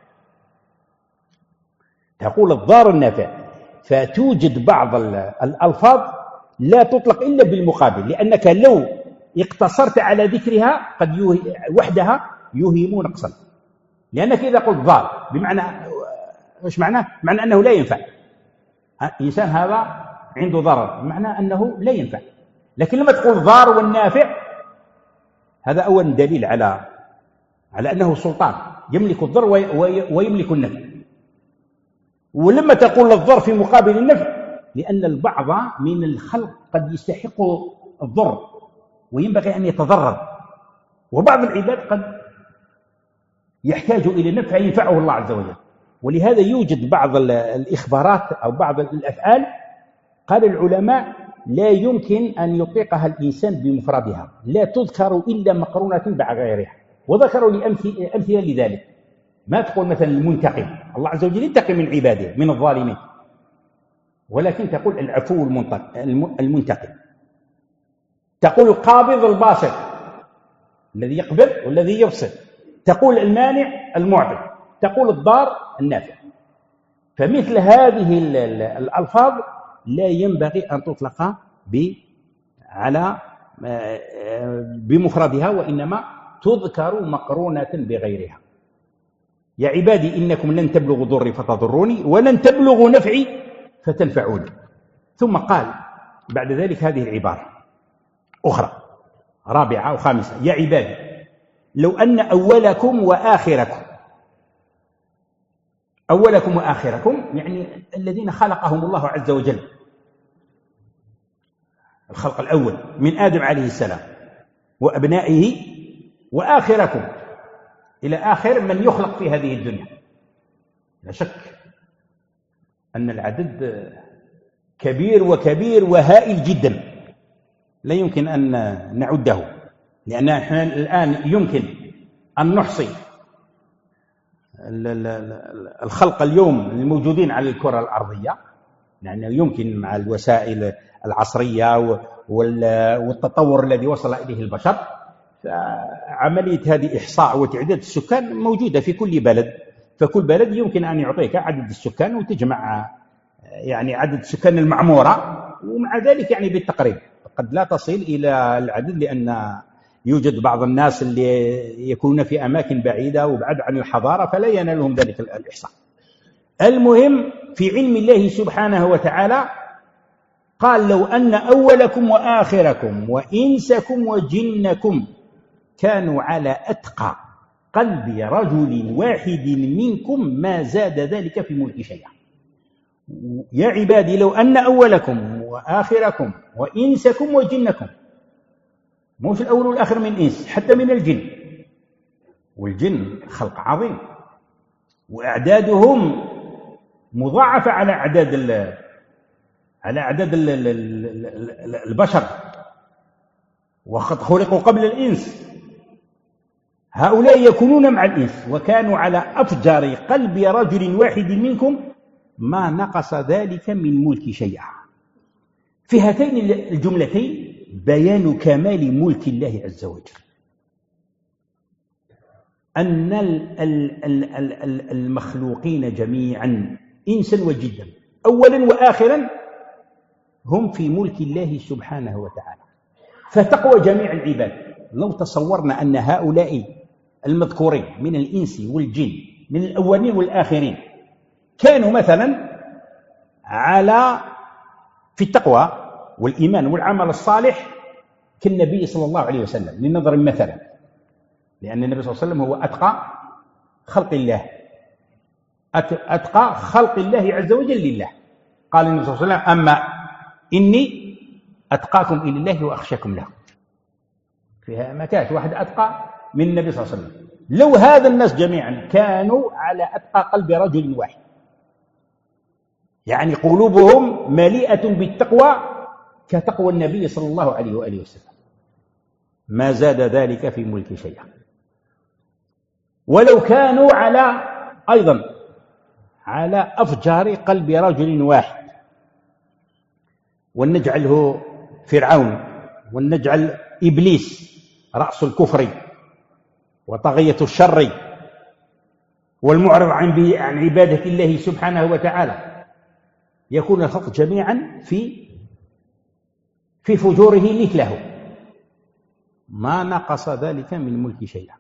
تقول الضار النافع. فتوجد بعض الألفاظ لا تطلق إلا بالمقابل، لأنك لو اقتصرت على ذكرها قد يوهي وحدها يوهم نقصا. لأنك إذا قلت ضار بمعنى إيش معناه؟ معنى أنه لا ينفع. إنسان هذا عنده ضرر بمعنى أنه لا ينفع. لكن لما تقول ضار والنافع هذا أول دليل على على أنه سلطان يملك الضر ويملك النفع. ولما تقول الضر في مقابل النفع لأن البعض من الخلق قد يستحق الضر وينبغي أن يتضرر، وبعض العباد قد يحتاج إلى نفع ينفعه الله عز وجل. ولهذا يوجد بعض الإخبارات أو بعض الأفعال قال العلماء لا يمكن أن يطلقها الإنسان بمفردها، لا تذكر إلا مقرونة مع غيرها. وذكروا لي أمثلة لذلك. ما تقول مثلا المنتقم، الله عز وجل ينتقم من عباده من الظالمين، ولكن تقول العفو المنتقم. تقول القابض الباسط الذي يقبض والذي يبسط. تقول المانع المعطي. تقول الضار النافع. فمثل هذه الألفاظ لا ينبغي أن تطلق على بمفردها، وإنما تذكر مقرونة بغيرها. يا عبادي إنكم لن تبلغوا ضري فتضروني ولن تبلغوا نفعي فتنفعوني. ثم قال بعد ذلك هذه العبارة أخرى رابعة وخامسة: يا عبادي لو أن أولكم وآخركم. أولكم وآخركم يعني الذين خلقهم الله عز وجل، الخلق الأول من آدم عليه السلام وأبنائه، وآخركم إلى آخر من يخلق في هذه الدنيا. لا شك أن العدد كبير وكبير وهائل جدا لا يمكن أن نعده، لأن احنا الآن يمكن أن نحصي الخلق اليوم الموجودين على الكرة الأرضية، لأنه يمكن مع الوسائل العصرية والتطور الذي وصل إليه البشر. فعملية هذه إحصاء وتعداد السكان موجودة في كل بلد، فكل بلد يمكن أن يعطيك عدد السكان وتجمع يعني عدد السكان المعمورة، ومع ذلك يعني بالتقريب قد لا تصل إلى العدد، لأن يوجد بعض الناس اللي يكونون في أماكن بعيدة وبعد عن الحضارة فلا ينالهم ذلك الإحصاء. المهم في علم الله سبحانه وتعالى قال: لو أن أولكم وآخركم وإنسكم وجنكم كانوا على أتقى قلب رجل واحد منكم ما زاد ذلك في ملك شيئا. يا عبادي لو أن أولكم وآخركم وإنسكم وجنكم، مش الأول والآخر من إنس، حتى من الجن، والجن خلق عظيم وأعدادهم مضاعفة على أعداد على أعداد البشر، وقد خلقوا قبل الإنس. هؤلاء يكونون مع الإنس وكانوا على أفجر قلب رجل واحد منكم ما نقص ذلك من ملك شيئا. في هاتين الجملتين بيان كمال ملك الله عز وجل، أن المخلوقين جميعا إنسا وجدا أولا وآخرا هم في ملك الله سبحانه وتعالى. فتقوى جميع العباد لو تصورنا أن هؤلاء المذكورين من الإنس والجن من الأولين والآخرين كانوا مثلا على في التقوى والإيمان والعمل الصالح كالنبي صلى الله عليه وسلم، لنضرب مثلا، لأن النبي صلى الله عليه وسلم هو أتقى خلق الله، أتقى خلق الله عز وجل لله. قال النبي صلى الله عليه وسلم: أما إني أتقاكم إلى الله وأخشاكم له. فيها مكات واحد أتقى من النبي صلى الله عليه وسلم. لو هذا الناس جميعا كانوا على أتقى قلب رجل واحد يعني قلوبهم مليئة بالتقوى كتقوى النبي صلى الله عليه وآله وسلم، ما زاد ذلك في ملك شيئا. ولو كانوا على أيضا على أفجار قلب رجل واحد، ولنجعله فرعون، ولنجعل إبليس رأس الكفر وطغية الشر والمعرض عن عن عبادة الله سبحانه وتعالى، يكون الخلق جميعا في في فجوره مثله، ما نقص ذلك من ملك شيئا.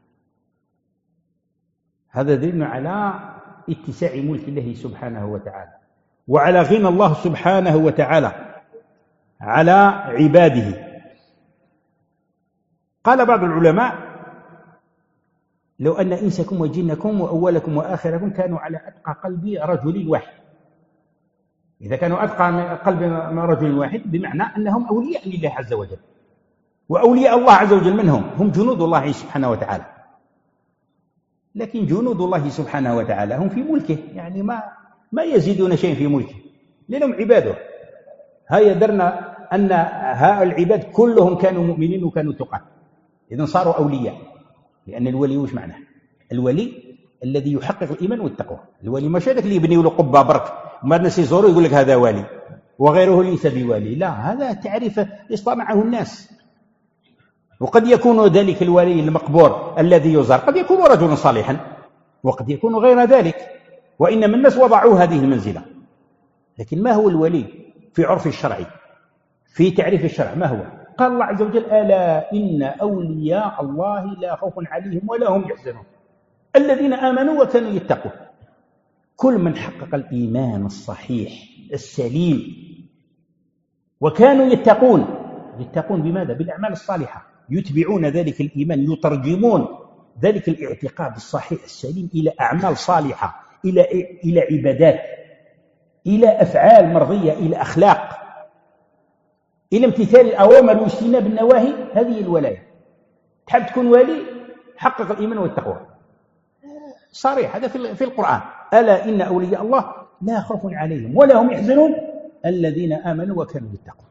هذا دليل على اتساع ملك الله سبحانه وتعالى، وعلى غنى الله سبحانه وتعالى على عباده. قال بعض العلماء: لو أن إنسكم وجنكم وأولكم وآخركم كانوا على أتقى قلب رجل واحد. إذا كانوا أتقى من قلب رجل واحد بمعنى أنهم أولياء لله عز وجل، وأولياء الله عز وجل منهم هم جنود الله سبحانه وتعالى. لكن جنود الله سبحانه وتعالى هم في ملكه، يعني ما ما يزيدون شيء في ملكه لأنهم عباده. هيا درنا أن هؤلاء العباد كلهم كانوا مؤمنين وكانوا تقى، إذن صاروا أولياء. لأن الولي وش معناه؟ الولي الذي يحقق الإيمان والتقوى. الولي مش هذاك اللي يبني له قبة برك وما الناس يزوروا يقول لك هذا والي وغيره ليس بوالي، لا، هذا تعريف اصطنعه الناس. وقد يكون ذلك الولي المقبور الذي يزار قد يكون رجلا صالحا، وقد يكون غير ذلك، وإنما الناس وضعوا هذه المنزلة. لكن ما هو الولي في عرف الشرع، في تعريف الشرع ما هو؟ قال الله عز وجل: ألا إن أولياء الله لا خوف عليهم ولا هم يحزنون الذين آمنوا وكانوا يتقون. كل من حقق الإيمان الصحيح السليم وكانوا يتقون، يتقون بماذا؟ بالأعمال الصالحة، يتبعون ذلك الإيمان، يترجمون ذلك الاعتقاد الصحيح السليم إلى أعمال صالحة، إلى إلى عبادات، إلى أفعال مرضية، إلى أخلاق، إلى امتثال الأوامر واجتناب النواهي. هذه الولاية. تحب تكون ولي، حقق الإيمان والتقوى، صريح هذا في القرآن: ألا إن أولياء الله لا خوف عليهم ولا هم يحزنون الذين آمنوا وكانوا يتقون.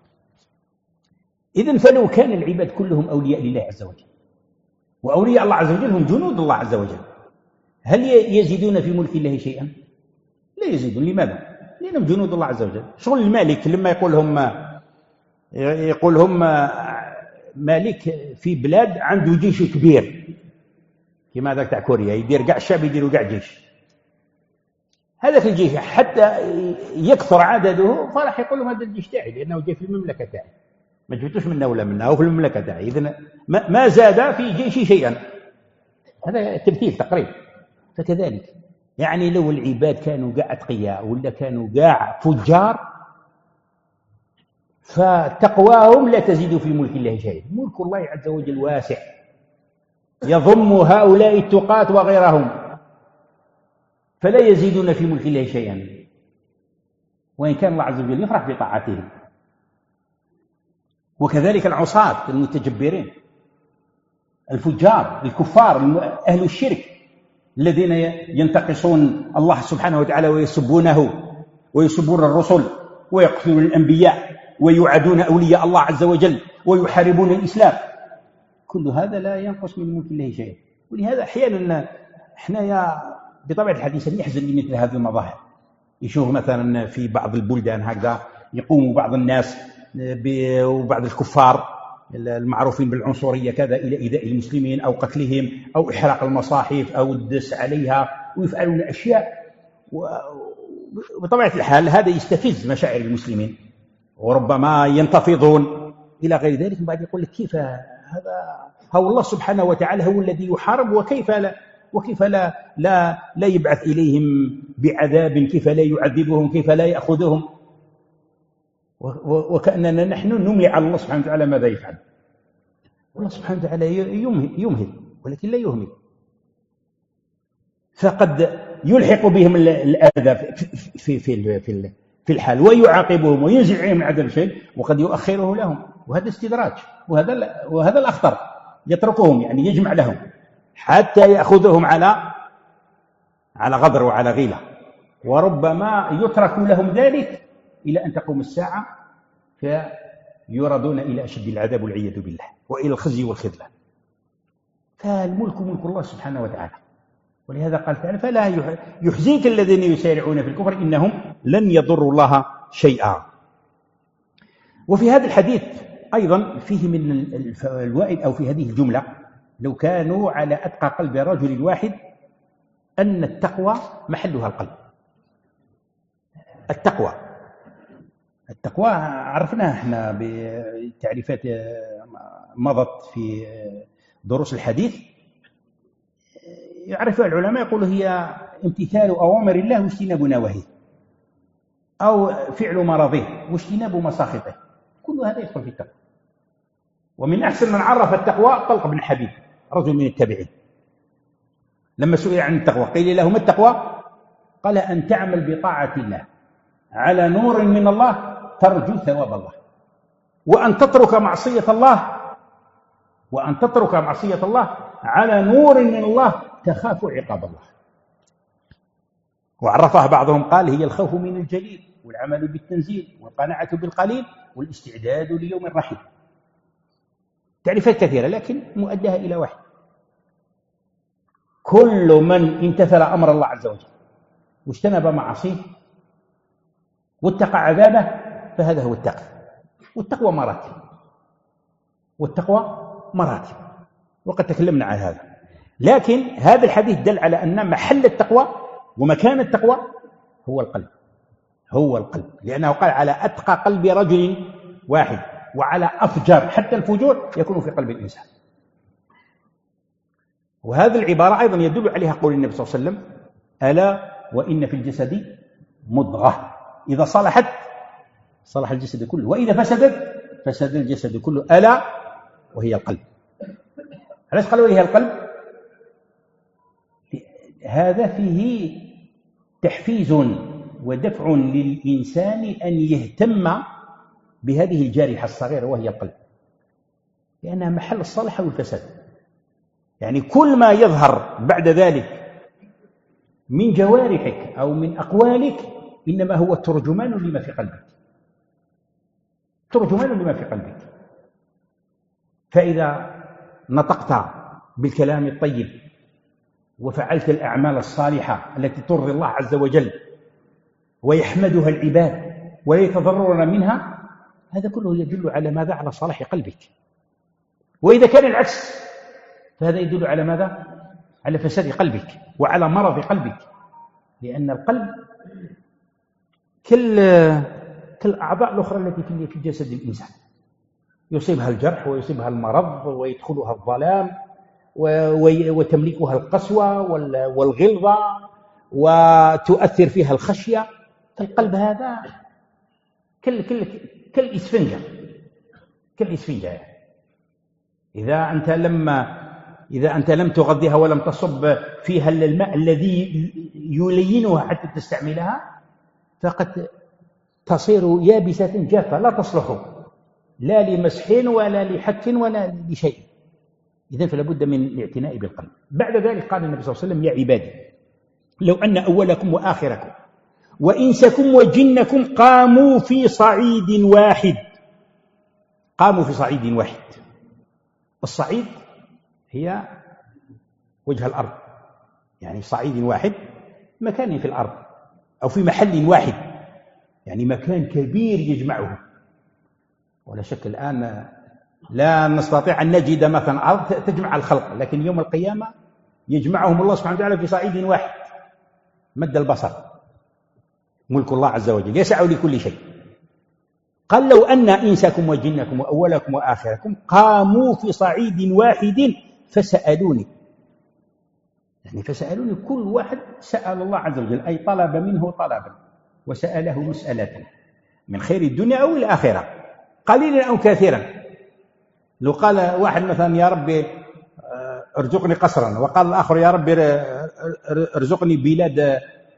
إذن فلو كان العباد كلهم أولياء لله عز وجل، وأولياء الله عز وجل هم جنود الله عز وجل، هل يزيدون في ملك الله شيئا؟ لا يزيدون. لماذا؟ لأنهم جنود الله عز وجل. شغل المالك لما يقول هم يقول هم مالك في بلاد عنده جيش كبير كما ذاك تاع كوريا، يدير كاع الشعب يديروا كاع جيش، هذاك الجيش حتى يكثر عدده فراح يقول لهم هذا الجيش تاعي لأنه جاي في المملكة تاعي، ما جبتوش منه ولا منه، هو في المملكة تاعي، إذن ما زاد في جيشي شيئا. هذا تمثيل تقريبا. فكذلك يعني لو العباد كانوا كاع أتقياء ولا كانوا كاع فجار فتقواهم لا تزيد في ملك الله شيئا. ملك الله عز وجل واسع يضم هؤلاء التقاة وغيرهم، فلا يزيدون في ملك الله شيئا، وإن كان الله عز وجل يفرح بطاعتهم. وكذلك العصاة المتجبرين الفجار الكفار أهل الشرك الذين ينتقصون الله سبحانه وتعالى ويسبونه ويسبون الرسل ويقتلون الأنبياء ويعادون أولياء الله عز وجل ويحاربون الإسلام، كل هذا لا ينقص من ملك الله شيئا. ولهذا أحيانا احنا يا بطبيعة الحديث يحزن لمثل هذه المظاهر. يشوف مثلا في بعض البلدان هكذا يقوم بعض الناس وبعض الكفار المعروفين بالعنصرية كذا إلى إيذاء المسلمين أو قتلهم أو إحراق المصاحف أو الدس عليها، ويفعلون أشياء، وبطبيعة الحال هذا يستفز مشاعر المسلمين وربما ينتفضون إلى غير ذلك. بعد يقول لك كيف هذا؟ هو الله سبحانه وتعالى هو الذي يحارب، وكيف لا وكيف لا لا لا يبعث إليهم بعذاب، كيف لا يعذبهم، كيف لا يأخذهم، وكأننا نحن نملي على الله سبحانه وتعالى ماذا يفعل. الله سبحانه وتعالى يمهل ولكن لا يهمل، فقد يلحق بهم الأذى في في في في الحال ويعاقبهم وينزع عليهم عذاب شيء، وقد يؤخره لهم، وهذا استدراج، وهذا وهذا الأخطر، يتركهم يعني يجمع لهم حتى يأخذهم على على غدر وعلى غيلة. وربما يترك لهم ذلك إلى أن تقوم الساعة فيردون إلى أشد العذاب والعياذ بالله وإلى الخزي والخذلان. فالملك ملك الله سبحانه وتعالى، ولهذا قال تعالى فلا يحزنك الذين يسارعون في الكفر إنهم لن يضروا الله شيئا. وفي هذا الحديث أيضا فيه من الفوائد، أو في هذه الجملة لو كانوا على أتقى قلب رجل واحد، أن التقوى محلها القلب. التقوى التقوى عرفناها احنا بتعريفات مضت في دروس الحديث. يعرفها العلماء، يقولوا هي امتثال أوامر الله واجتناب نواهيه، أو فعل مرضه واجتناب مساخطه، كل هذا يدخل في التقوى. ومن أحسن من عرف التقوى طلق بن حبيب رجل من التابعين، لما سئل عن التقوى قيل له ما التقوى؟ قال أن تعمل بطاعة الله على نور من الله ترجو ثواب الله، وأن تترك معصية الله وأن تترك معصية الله على نور من الله تخاف عقاب الله. وعرفها بعضهم قال هي الخوف من الجليل والعمل بالتنزيل والقناعة بالقليل والاستعداد ليوم الرحيل. تعريفات كثيرة لكن مؤدها إلى واحد: كل من امتثل أمر الله عز وجل واجتنب معاصيه واتقى عذابه فهذا هو التقوى. والتقوى مراتب والتقوى مراتب وقد تكلمنا عن هذا. لكن هذا الحديث دل على أن محل التقوى ومكان التقوى هو القلب، هو القلب، لأنه قال على أتقى قلب رجل واحد، وعلى أفجر، حتى الفجور يكون في قلب الإنسان. وهذه العبارة أيضا يدل عليها قول النبي صلى الله عليه وسلم: ألا وإن في الجسد مضغة إذا صلحت صلح الجسد كله وإذا فسدت فسد الجسد كله ألا وهي القلب. علاش قالوا هي القلب؟ هذا فيه تحفيز ودفع للإنسان أن يهتم بهذه الجارحة الصغيرة وهي القلب، لأنها محل الصلاح والفساد. يعني كل ما يظهر بعد ذلك من جوارحك أو من أقوالك إنما هو ترجمان لما في قلبك، ترجمان لما في قلبك. فإذا نطقت بالكلام الطيب وفعلت الأعمال الصالحة التي ترضي الله عز وجل ويحمدها العباد ويتضررون منها، هذا كله يدل على ماذا؟ على صلاح قلبك. وإذا كان العكس فهذا يدل على ماذا؟ على فساد قلبك وعلى مرض قلبك، لأن القلب كل كالأعضاء الأخرى التي في جسد الإنسان، يصيبها الجرح ويصيبها المرض ويدخلها الظلام وتملكها القسوة والغلظة وتؤثر فيها الخشية. فالقلب هذا كل كل كالإسفنجة كالإسفنجة إذا أنت لما إذا أنت لم تغذيها ولم تصب فيها الماء الذي يلينها حتى تستعملها فقد تصير يابسة جافة لا تصلح لا لمسح ولا لحك ولا لشيء. إذن فلا بد من الاعتناء بالقلب. بعد ذلك قال النبي صلى الله عليه وسلم: يا عبادي لو أن أولكم وآخركم وإنسكم وجنكم قاموا في صعيد واحد قاموا في صعيد واحد. الصعيد هي وجه الأرض، يعني صعيد واحد مكان في الأرض أو في محل واحد، يعني مكان كبير يجمعه. ولا شك الآن لا نستطيع أن نجد مثلا أرض تجمع الخلق، لكن يوم القيامة يجمعهم الله سبحانه وتعالى في صعيد واحد مد البصر. ملك الله عز وجل يسع لكل شيء. قال: لو أن إنسكم وجنكم وأولكم وآخركم قاموا في صعيد واحد فسألوني، يعني فسألوني، كل واحد سأل الله عز وجل، أي طلب منه طلبا وسأله مسألة من خير الدنيا أو الآخرة قليلا أو كثيرا. لو قال واحد مثلا: يا ربي ارزقني قصرا، وقال الآخر: يا ربي ارزقني بلاد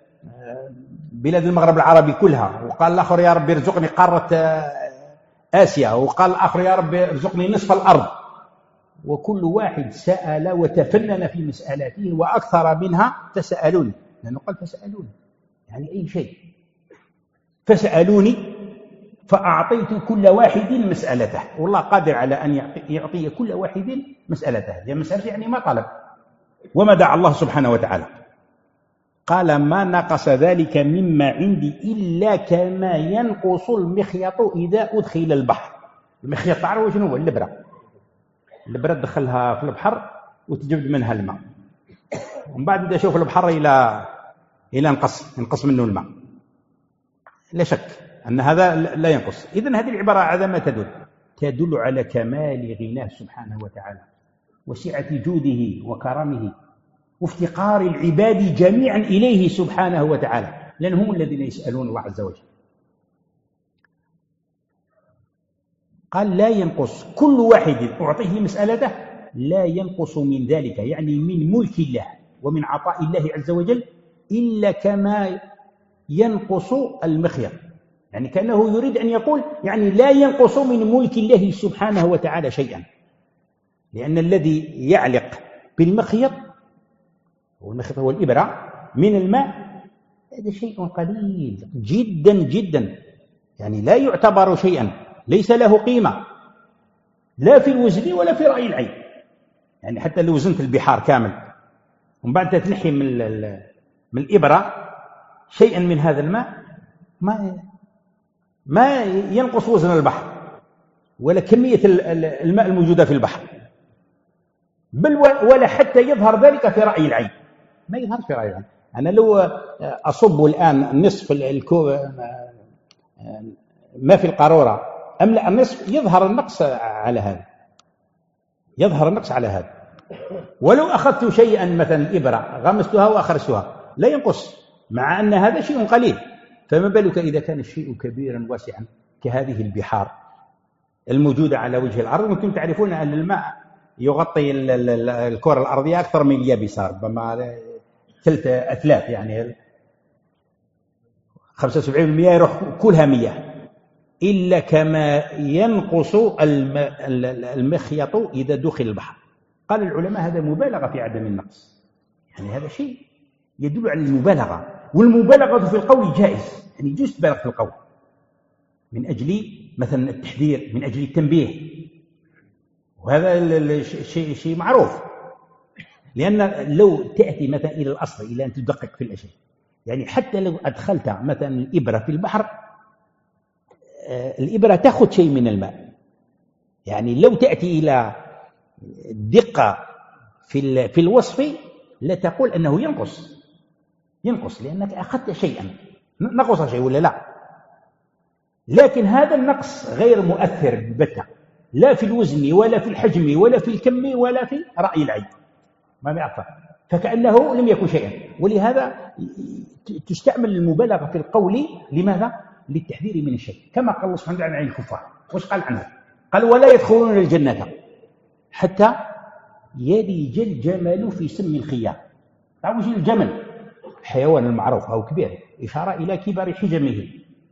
بلاد المغرب العربي كلها، وقال الآخر: يا ربي ارزقني قارة آسيا، وقال الآخر: يا ربي ارزقني نصف الأرض. وكل واحد سأل وتفنن في مسألته وأكثر منها تسألوني، لأنه قال تسألوني، يعني أي شيء. فسألوني فأعطيت كل واحد مسألته، والله قادر على أن يعطي كل واحد مسألته، لأن مسألته يعني ما طلب. وما دعا الله سبحانه وتعالى. قال ما نقص ذلك مما عندي إلا كما ينقص المخيط إذا أدخل البحر. المخيط تعرفوا شنو هو؟ الإبرة. الإبرة تدخلها في البحر وتجبد منها الماء، ومن بعد بدأ يشوف البحر إلى إلى انقص ينقص منه الماء. لا شك أن هذا لا ينقص. إذن هذه العبارة على ما تدل؟ تدل على كمال غناه سبحانه وتعالى، وسعة جوده وكرمه، وافتقار العباد جميعا إليه سبحانه وتعالى، لأن هم الذين يسألون الله عز وجل. قال لا ينقص، كل واحد أعطيه مسألته لا ينقص من ذلك، يعني من ملك الله ومن عطاء الله عز وجل، إلا كما ينقص المخيط. يعني كأنه يريد أن يقول يعني لا ينقص من ملك الله سبحانه وتعالى شيئا، لأن الذي يعلق بالمخيط، والمخيط هو الإبرة، من الماء، هذا شيء قليل جدا جدا، يعني لا يعتبر شيئا، ليس له قيمة لا في الوزن ولا في رأي العين. يعني حتى لو وزنت البحار كامل ومن بعد تنحي من من الإبرة شيئا من هذا الماء، ما ما ينقص وزن البحر ولا كمية الماء الموجودة في البحر، بل ولا حتى يظهر ذلك في رأي العين، ما يظهر في رأي العين. أنا لو أصب الآن نصف الكوب ما في القارورة أملأ النصف، يظهر النقص على هذا، يظهر النقص على هذا. ولو أخذت شيئا مثلا الإبرة غمستها وأخرجتها لا ينقص، مع أن هذا شيء قليل، فما بالك إذا كان الشيء كبيرا واسعا كهذه البحار الموجودة على وجه الأرض. وأنتم تعرفون أن الماء يغطي الكرة الأرضية أكثر من اليابسة، ربما ثلث أثلاث، يعني خمسة وسبعين بالمئة يروح كلها مياه، إلا كما ينقص المخيط إذا دخل البحر. قال العلماء هذا مبالغة في عدم النقص، يعني هذا شيء يدل على المبالغة، والمبالغة في القول جائز، يعني يجوز تبالغ في القول من أجل مثلا التحذير، من أجل التنبيه، وهذا شيء شيء معروف. لأن لو تأتي مثلا إلى الأصل، إلى أن تدقق في الأشياء، يعني حتى لو أدخلت مثلا الإبرة في البحر، الإبرة تأخذ شيء من الماء، يعني لو تأتي إلى الدقة في في الوصف لا تقول أنه ينقص ينقص لأنك أخذت شيئا، نقص شيء ولا لا. لكن هذا النقص غير مؤثر ببتة، لا في الوزن ولا في الحجم ولا في الكم ولا في رأي العين، ما بيأثر، فكأنه لم يكن شيئا. ولهذا تستعمل المبالغة في القول، لماذا؟ للتحذير من الشيء، كما قال الله سبحانه وتعالى عن الكفار. وش قال عنه؟ قال ولا يدخلون الجنة حتى يلج الجمل في سم الخياط. تعرفوا شنو الجمل؟ الحيوان المعروف أو كبير، إشارة إلى كبر حجمه.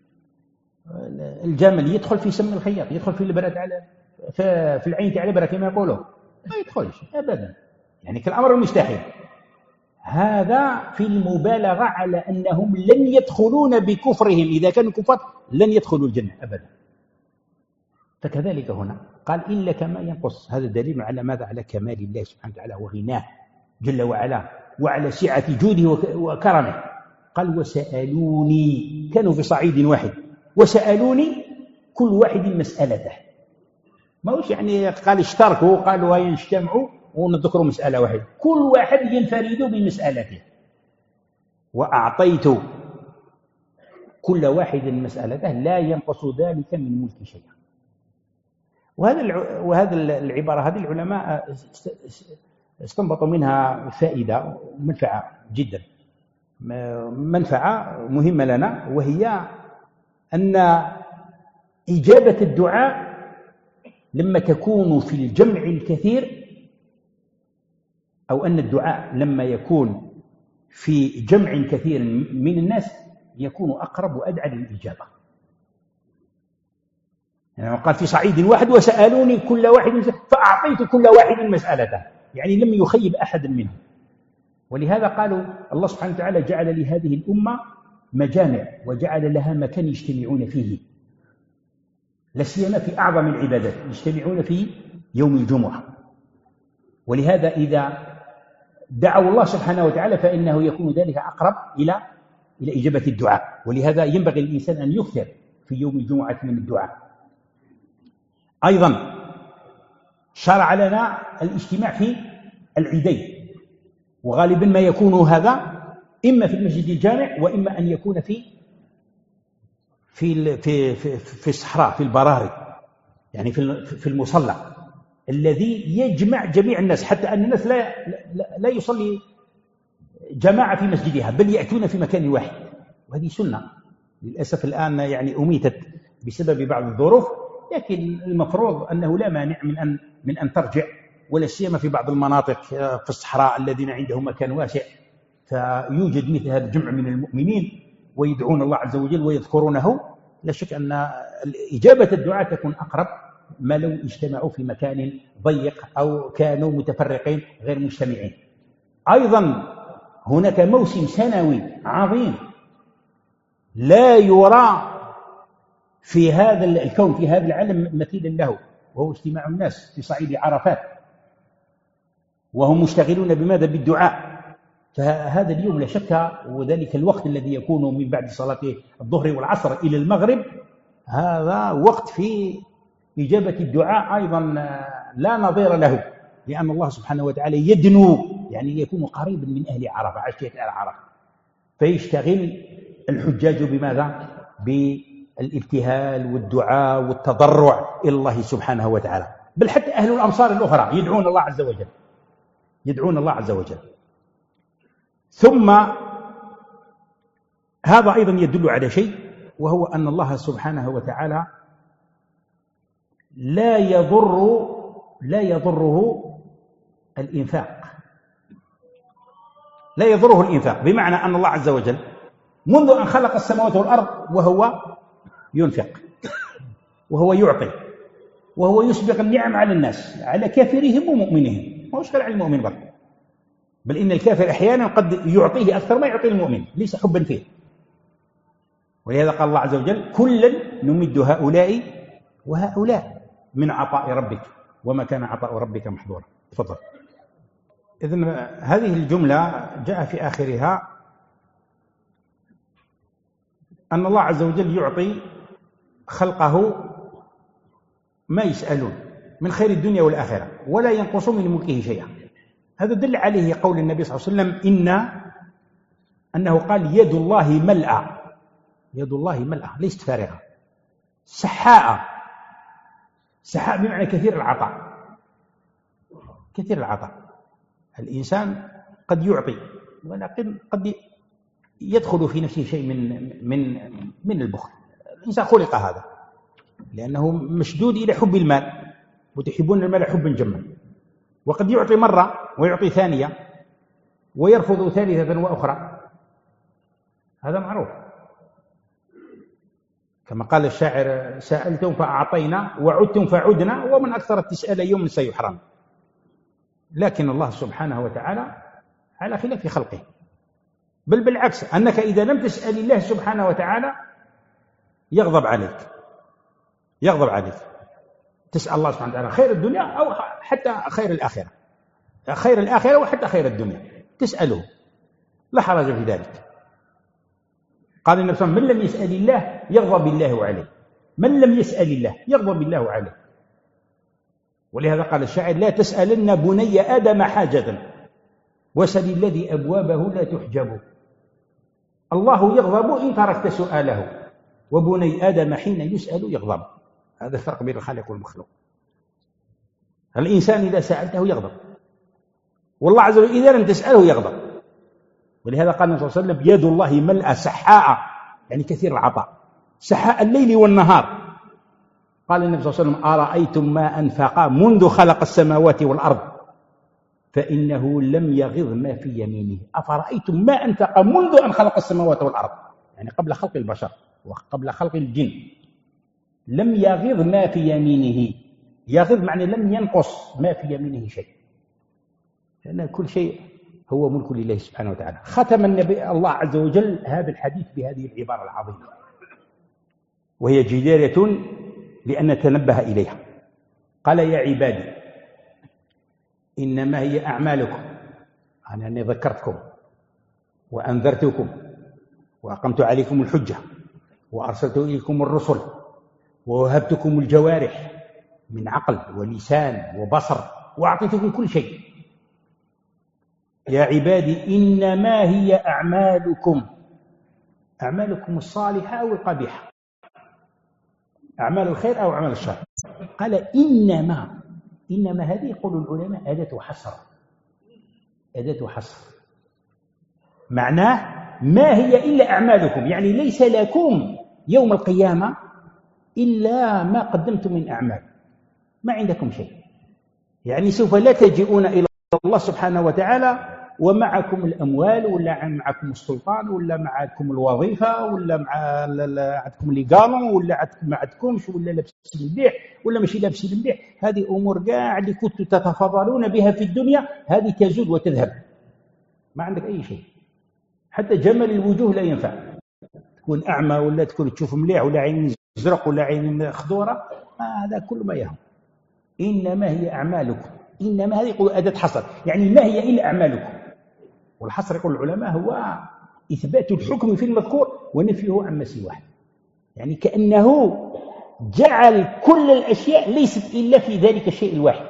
الجمل يدخل في سم الخياط، يدخل في البرد على في العين تاع البرد كما يقولوا، ما يدخلش أبدا، يعني كالأمر المستحيل. هذا في المبالغة على أنهم لن يدخلون بكفرهم، إذا كانوا كفار لن يدخلوا الجنة أبدا. فكذلك هنا قال إلا كما ينقص، هذا دليل على ماذا؟ على كمال الله سبحانه وتعالى وغناه جل وعلا، وعلى سعة جوده وكرمه. قال وسألوني، كانوا في صعيد واحد، وسألوني كل واحد مسألته، ما هوش يعني قال اشتركوا قالوا يجتمعوا ونذكروا مسألة واحدة، كل واحد ينفرد بمسألته. وأعطيت كل واحد مسألته لا ينقص ذلك من ملك شيئا. وهذا وهذا العبارة هذه العلماء استنبطوا منها فائدة ومنفعة جدا، منفعة مهمة لنا، وهي أن إجابة الدعاء لما تكون في الجمع الكثير، أو أن الدعاء لما يكون في جمع كثير من الناس يكون أقرب وأدعى للإجابة. يعني قال في صعيد واحد وسألوني كل واحد فأعطيت كل واحد مسألته، يعني لم يخيب أحد منهم. ولهذا قالوا الله سبحانه وتعالى جعل لهذه الأمة مجامع وجعل لها مكان يجتمعون فيه، لا سيما في أعظم العبادات يجتمعون في يوم الجمعة. ولهذا إذا دعوا الله سبحانه وتعالى فإنه يكون ذلك أقرب إلى إلى إجابة الدعاء. ولهذا ينبغي الإنسان أن يكثر في يوم الجمعة من الدعاء. أيضا شرع لنا الاجتماع في العيدين، وغالبا ما يكون هذا إما في المسجد الجامع وإما أن يكون في في في في, في الصحراء، في البراري، يعني في في المصلى الذي يجمع جميع الناس، حتى أن الناس لا لا, لا يصلي جماعة في مسجدها بل يأتون في مكان واحد. وهذه سنة للأسف الآن يعني أميتت بسبب بعض الظروف، لكن المفروض أنه لا مانع من أن من أن ترجع، ولا سيما في بعض المناطق في الصحراء الذين عندهم مكان واسع، فيوجد مثل هذا الجمع من المؤمنين ويدعون الله عز وجل ويذكرونه. لا شك أن إجابة الدعاء تكون أقرب ما لو اجتمعوا في مكان ضيق أو كانوا متفرقين غير مجتمعين. أيضا هناك موسم سنوي عظيم لا يرى في هذا الكون، في هذا العالم مثيلا له، وهو اجتماع الناس في صعيد عرفات، وهم مشتغلون بماذا؟ بالدعاء. فهذا اليوم لا شك، وذلك الوقت الذي يكون من بعد صلاة الظهر والعصر إلى المغرب، هذا وقت في إجابة الدعاء أيضا لا نظير له، لأن الله سبحانه وتعالى يدنو، يعني يكون قريبا من أهل عرفة، عشية أهل عرفة، فيشتغل الحجاج بماذا؟ بالابتهال والدعاء والتضرع إلى الله سبحانه وتعالى. بل حتى أهل الأمصار الأخرى يدعون الله عز وجل، يدعون الله عز وجل. ثم هذا أيضا يدل على شيء، وهو أن الله سبحانه وتعالى لا يضر لا يضره الإنفاق، لا يضره الإنفاق، بمعنى أن الله عز وجل منذ أن خلق السماوات والأرض وهو ينفق، وهو يعطي، وهو يسبق النعم على الناس، على كافرهم ومؤمنهم، ما هو شغال على المؤمن برضه، بل إن الكافر أحيانا قد يعطيه أكثر ما يعطي المؤمن، ليس حبا فيه. ولهذا قال الله عز وجل: كلا نمد هؤلاء وهؤلاء من عطاء ربك وما كان عطاء ربك محظورا. تفضل. إذن هذه الجملة جاء في آخرها أن الله عز وجل يعطي خلقه ما يسألون من خير الدنيا والآخرة، ولا ينقص من ملكه شيئا. هذا دل عليه قول النبي صلى الله عليه وسلم: إن أنه قال: يد الله ملأى، يد الله ملأى ليست فارغة، سحاء، سحاء بمعنى كثير العطاء، كثير العطاء. الإنسان قد يعطي، ولكن قد يدخل في نفسه شيء من من من البخل. الإنسان خلق هذا لأنه مشدود إلى حب المال، وتحبون المال حبا جما، وقد يعطي مرة ويعطي ثانية ويرفض ثالثة وأخرى، هذا معروف. كما قال الشاعر: سألتم فأعطينا وعدتم فعدنا ومن أكثر التسأل يوم سيحرم. لكن الله سبحانه وتعالى على خلاف خلقه، بل بالعكس، أنك إذا لم تسأل الله سبحانه وتعالى يغضب عليك، يغضب عليك. تسأل الله سبحانه وتعالى خير الدنيا أو حتى خير الآخرة، خير الآخرة وحتى خير الدنيا تسأله، لا حرج في ذلك. قال النبي صلى الله عليه وسلم: من لم يسأل الله يغضب الله عليه، من لم يسأل الله يغضب الله عليه. ولهذا قال الشاعر: لا تسألن بني آدم حاجة وسل الذي أبوابه لا تحجب. الله يغضب إن تركت سؤاله، وبني آدم حين يسأل يغضب. هذا الفرق بين الخالق والمخلوق. الإنسان إذا سألته يغضب، والله عز وجل إذا لم تسأله يغضب. ولهذا قال النبي صلى الله عليه وسلم: يد الله ملأى سحاء، يعني كثير العطاء، سحاء الليل والنهار. قال النبي صلى الله عليه وسلم: أرأيتم ما أنفق منذ خلق السماوات والأرض فإنه لم يغض ما في يمينه. أفرأيتم ما أنفق منذ أن خلق السماوات والأرض، يعني قبل خلق البشر وقبل خلق الجن، لم يغض ما في يمينه. يغض معنى لم ينقص ما في يمينه شيء، لأن كل شيء هو ملك لله سبحانه وتعالى. ختم النبي الله عز وجل هذا الحديث بهذه العبارة العظيمة، وهي جديرة لأن نتنبه إليها. قال: يا عبادي إنما هي أعمالكم، أنا أني ذكرتكم وأنذرتكم وأقمت عليكم الحجة وأرسلت إليكم الرسل ووهبتكم الجوارح من عقل ولسان وبصر وأعطيتكم كل شيء. يا عبادي إنما هي أعمالكم، أعمالكم الصالحة أو القبيحة، أعمال الخير أو أعمال الشر. قال: إنما، إنما هذه يقول العلماء أداة حصر، أداة حصر، معناه ما هي إلا أعمالكم، يعني ليس لكم يوم القيامة إلا ما قدمتم من أعمال، ما عندكم شيء. يعني سوف لا تجئون إلى الله سبحانه وتعالى ومعكم الأموال ولا معكم السلطان ولا معكم الوظيفة ولا مع عندكم لي قانون ولا ما عندكمش ولا لابسين مليح ولا ماشي لابسين مليح. هذه أمور كاع اللي كنتم تتفاضلون بها في الدنيا هذه تزول وتذهب، ما عندك أي شيء. حتى جمال الوجوه لا ينفع، تكون أعمى ولا تكون تشوف مليح ولا عين زرق ولا عين خضورة، هذا كل ما يهم. إنما هي أعمالكم، إنما هذه يقول أداة حصر، يعني ما هي إلا أعمالكم. والحصر يقول العلماء هو إثبات الحكم في المذكور ونفيه عما سواه، يعني كأنه جعل كل الأشياء ليست إلا في ذلك الشيء الواحد،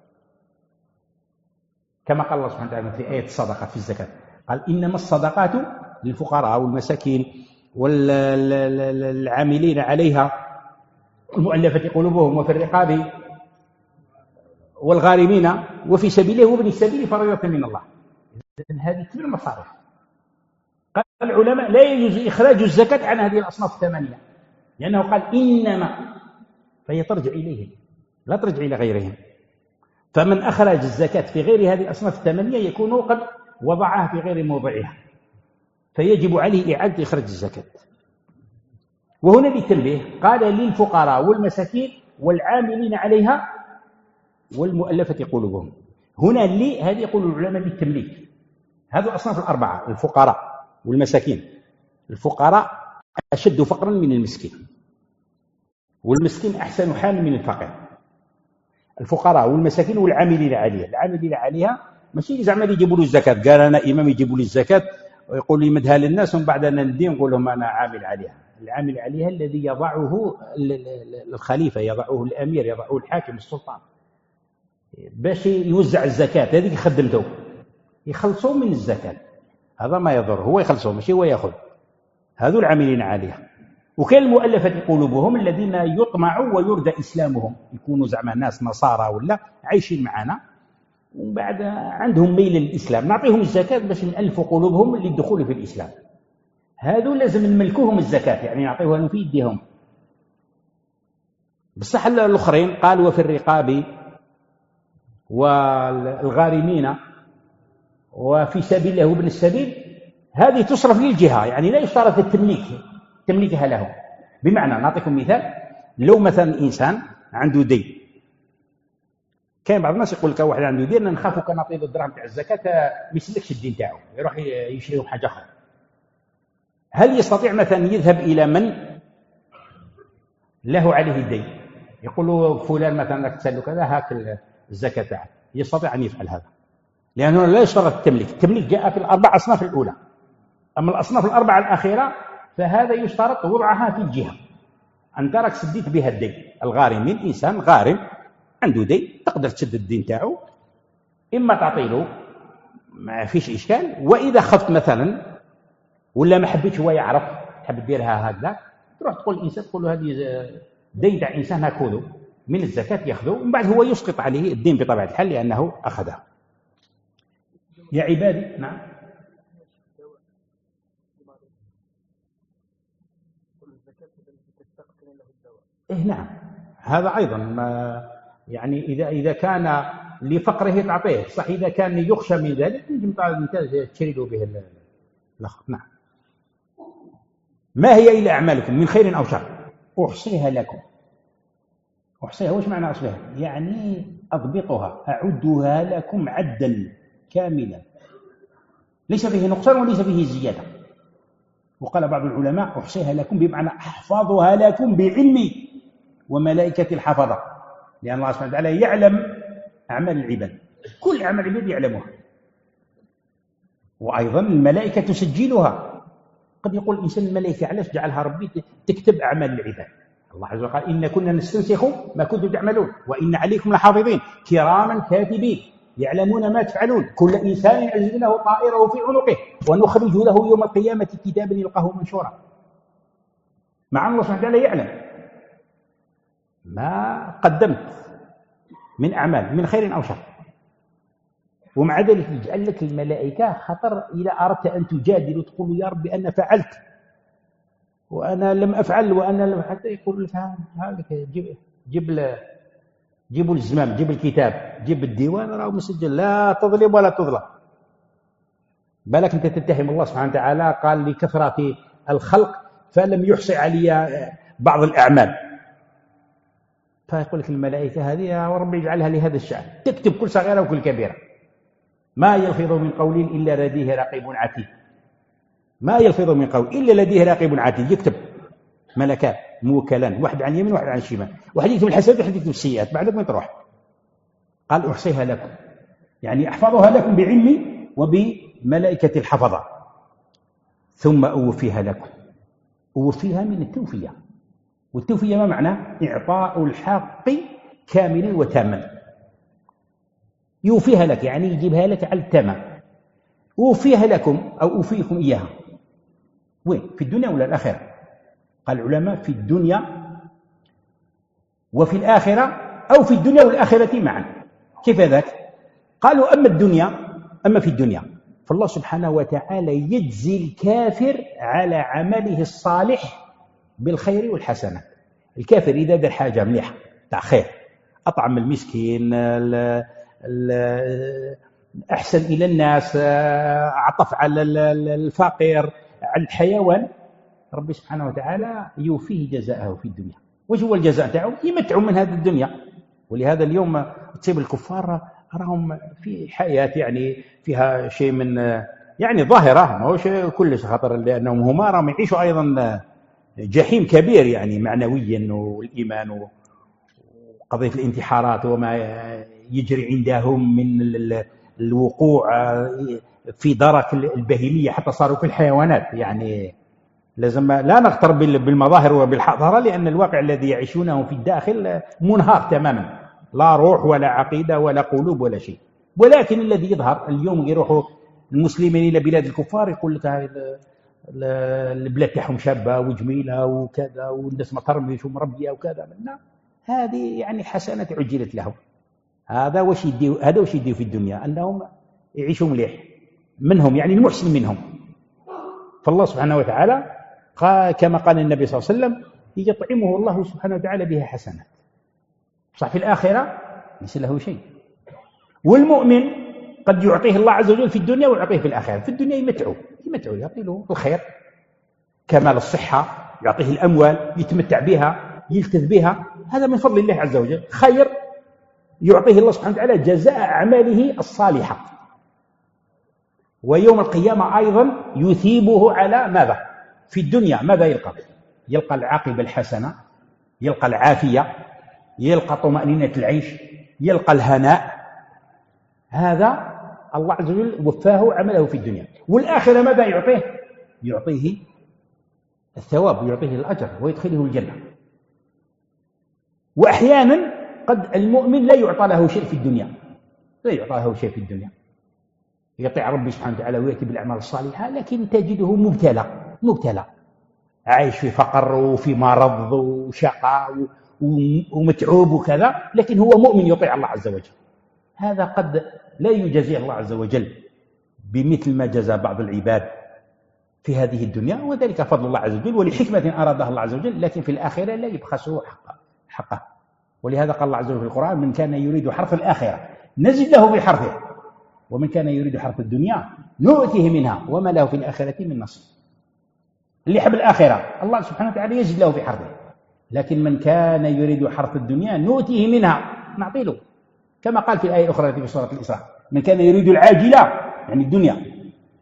كما قال الله سبحانه وتعالى في آية الصدقة في الزكاة، قال: إنما الصدقات للفقراء والمساكين والعاملين عليها المؤلفة قلوبهم وفي الرقاب والغارمين وفي سبيله وابن السبيل فريضة من الله. إذن هذه كل المصارف. قال العلماء: لا يجوز إخراج الزكاة عن هذه الأصناف الثمانية، لأنه قال إنما، فهي ترجع إليهم لا ترجع إلى غيرهم. فمن أخرج الزكاة في غير هذه الأصناف الثمانية يكون قد وضعها في غير موضعها، فيجب عليه إعادة إخراج الزكاة. وهنا للتنبيه قال: للفقراء والمساكين والعاملين عليها والمؤلفة قلوبهم. هنا لي هذه يقول العلماء للتمليك. هذه الأصناف الأربعة: الفقراء والمساكين. الفقراء أشد فقرا من المسكين، والمسكين أحسن حالا من الفقير. الفقراء والمساكين والعاملين عليها. العاملين عليها ماشي زعما يجيبوا له الزكاة، قال أنا إمام يجيبوا لي الزكاة ويقول لي مدها للناس ومن بعد أنا ندين نقول لهم أنا عامل عليها. العامل عليها الذي يضعه الخليفة، يضعه الأمير، يضعه الحاكم السلطان باش يوزع الزكاة. هذيك خدمته، يخلصوا من الزكاة، هذا ما يضر، هو يخلصوا ماشي هو يأخذ. هذو العاملين عليها. وكان المؤلفة قلوبهم الذين يطمعوا ويرضى إسلامهم، يكونوا زعما ناس نصارى ولا عايشين معنا ومن بعد عندهم ميل للإسلام، نعطيهم الزكاة باش نألفوا قلوبهم للدخول في الإسلام. هذو لازم نملكوهم الزكاة، يعني نعطيوها في يديهم. بصح الآخرين قال: وفي الرقاب والغارمين وفي سبيل الله وابن السبيل. هذه تصرف للجهة، يعني لا يشترط التمليك تمليكها لهم. بمعنى نعطيكم مثال: لو مثلا إنسان عنده دين، كان بعض الناس يقول لك واحد عنده دين نخافوا كان نعطيه الدراهم تاع الزكاة ما يسلكش الدين تاعو يروح يشريه حاجة أخرى. هل يستطيع مثلا يذهب إلى من له عليه الدين يقول له فلان مثلا راك تسأله كذا هاك الزكاة تاعك؟ يستطيع أن يفعل هذا، لأنه لا يشترط التمليك. التمليك جاء في الأربع أصناف الأولى، أما الأصناف الأربعة الأخيرة فهذا يشترط وضعها في الجهة. أنت راك سديت بها الدين. الغارمين إنسان غارم عنده دين، تقدر تسد الدين تاعو، إما تعطيله ما فيش إشكال، وإذا خفت مثلا ولا ما حبيتش هو يعرف تحب ديرها هكذا، تروح تقول الإنسان تقول له هذه دين تاع إنسان هاكوذو من الزكاة يأخذه، ومن بعد هو يسقط عليه الدين بطبيعة الحال لأنه أخذه. يا عبادي. نعم. إيه نعم، هذا أيضا ما يعني إذا إذا كان لفقره تعطيه، صح إذا كان يخشى من ذلك يمكن تشتري له به الأخر. نعم. ما هي إلا أعمالكم من خير أو شر أحصيها لكم. أحصيها وش معنى أحصيها؟ يعني أضبطها، أعدها لكم عدا كاملا. ليس فيه نقصان وليس فيه زيادة. وقال بعض العلماء أحصيها لكم بمعنى أحفظها لكم بعلمي وملائكة الحفظة، لأن الله سبحانه وتعالى يعلم أعمال العباد، كل أعمال العباد يعلمها، وأيضا الملائكة تسجلها. قد يقول الإنسان الملائكة علاش جعلها ربي تكتب أعمال العباد؟ الله عز وجل قال إن كنا نستنسخ ما كنتم تعملون وإن عليكم لحافظين كراما كاتبين يعلمون ما تفعلون كل إنسان ألزمناه طائره في عنقه ونخرج له يوم القيامة كتابا يلقاه منشورا. مع الله سبحانه وتعالى يعلم ما قدمت من أعمال من خير أو شر، ومع ذلك يجعل لك الملائكة خطر إذا أردت أن تجادل وتقول يا ربي أنا فعلت وأنا لم أفعل وأنا لم حتى يقول لك هذا جيب جيب جيبوا الزمام، جيب الكتاب، جيب الديوان راه مسجل، لا تظلم ولا تظلم. بالك أنت تتهم الله سبحانه وتعالى قال لكثرة الخلق فلم يحصي علي بعض الأعمال، فيقول لك الملائكة هذه وربي يجعلها لهذا الشأن تكتب كل صغيرة وكل كبيرة. ما يلفظ من قول إلا لديه رقيب عتيد، ما يلفظ من قول إلا لديه رقيب عتيد، يكتب ملكان موكلان، واحد عن اليمين واحد عن الشمال، واحد يكتب الحسنات وواحد يكتب السيئات، بعد ما تروح قال أحصيها لكم، يعني أحفظها لكم بعلمي وبملائكة الحفظة ثم أوفيها لكم. أوفيها من التوفية، والتوفية ما معناه؟ إعطاء الحق كاملا وتاما. يوفيها لك يعني يجيبها لك على التمام. أوفيها لكم أو أوفيكم إياها وين؟ في الدنيا ولا الآخرة؟ قال العلماء في الدنيا وفي الآخرة، أو في الدنيا والآخرة معا. كيف ذاك؟ قالوا أما الدنيا أما في الدنيا فالله سبحانه وتعالى يجزي الكافر على عمله الصالح بالخير والحسنة. الكافر إذا دار حاجة مليحة تاع خير، أطعم المسكين، أحسن إلى الناس، عطف على الفقير، على الحيوان، ربي سبحانه وتعالى يوفيه جزاءه في الدنيا. وش هو الجزاء تاعو؟ يمتعوا من هذه الدنيا. ولهذا اليوم تصيب الكفار راهم في حياة يعني فيها شيء من يعني ظاهرة، ما هوش كلش خطر، لأنهم هما راهم يعيشوا أيضا جحيم كبير يعني معنويا، والإيمان وقضية الانتحارات وما يجري عندهم من الوقوع في درك البهيمية حتى صاروا في الحيوانات. يعني لازم لا نغتر بالمظاهر وبالحضارة، لأن الواقع الذي يعيشونه في الداخل منهار تماما، لا روح ولا عقيدة ولا قلوب ولا شيء. ولكن الذي يظهر اليوم يروحوا المسلمين إلى بلاد الكفار يقول لك البلاد تاعهم شابة وجميلة وكذا والناس ما ترميش ومربية وكذا، لا، هذه يعني حسنات عجلت لهم. هذا وش يديو هذا وش يديو في الدنيا؟ أنهم يعيشوا مليح منهم، يعني المحسن منهم. فالله سبحانه وتعالى كما قال النبي صلى الله عليه وسلم يطعمه الله سبحانه وتعالى بها حسنات. صح في الآخرة ليس له شيء. والمؤمن قد يعطيه الله عز وجل في الدنيا ويعطيه في الآخرة. في الدنيا يمتعه يمتعه يعطي له الخير، كمال الصحة، يعطيه الأموال يتمتع بها يلتذ بها، هذا من فضل الله عز وجل، خير يعطيه الله سبحانه وتعالى جزاء أعماله الصالحة. ويوم القيامة أيضا يثيبه على ماذا؟ في الدنيا ماذا يلقى؟ يلقى العاقبة الحسنة، يلقى العافية، يلقى طمأنينة العيش، يلقى الهناء. هذا الله عز وجل وفاه عمله في الدنيا. والآخرة ماذا يعطيه؟ يعطيه الثواب، يعطيه الأجر ويدخله الجنة. وأحيانا قد المؤمن لا يعطى له شيء في الدنيا، لا يعطى له شيء في الدنيا، يطيع ربي سبحانه وتعالى ويأتي بالأعمال الصالحة، لكن تجده مبتلى مبتلى عايش في فقر وفي مرض وشقاء ومتعوب وكذا، لكن هو مؤمن يطيع الله عز وجل. هذا قد لا يجازي الله عز وجل بمثل ما جزى بعض العباد في هذه الدنيا، وذلك فضل الله عز وجل ولحكمة أرادها الله عز وجل، لكن في الآخرة لا يبخسه حقه, حقه. ولهذا قال الله عز وجل في القرآن: من كان يريد حرث الآخرة نزد له في حرثه، ومن كان يريد حرث الدنيا نؤتيه منها وما له في الآخرة من نصيب. اللي يحب الآخرة الله سبحانه وتعالى يزد له في حرثه، لكن من كان يريد حرث الدنيا نؤتيه منها، نعطي له، كما قال في الآية الأخرى في سورة الإسراء: من كان يريد العاجلة يعني الدنيا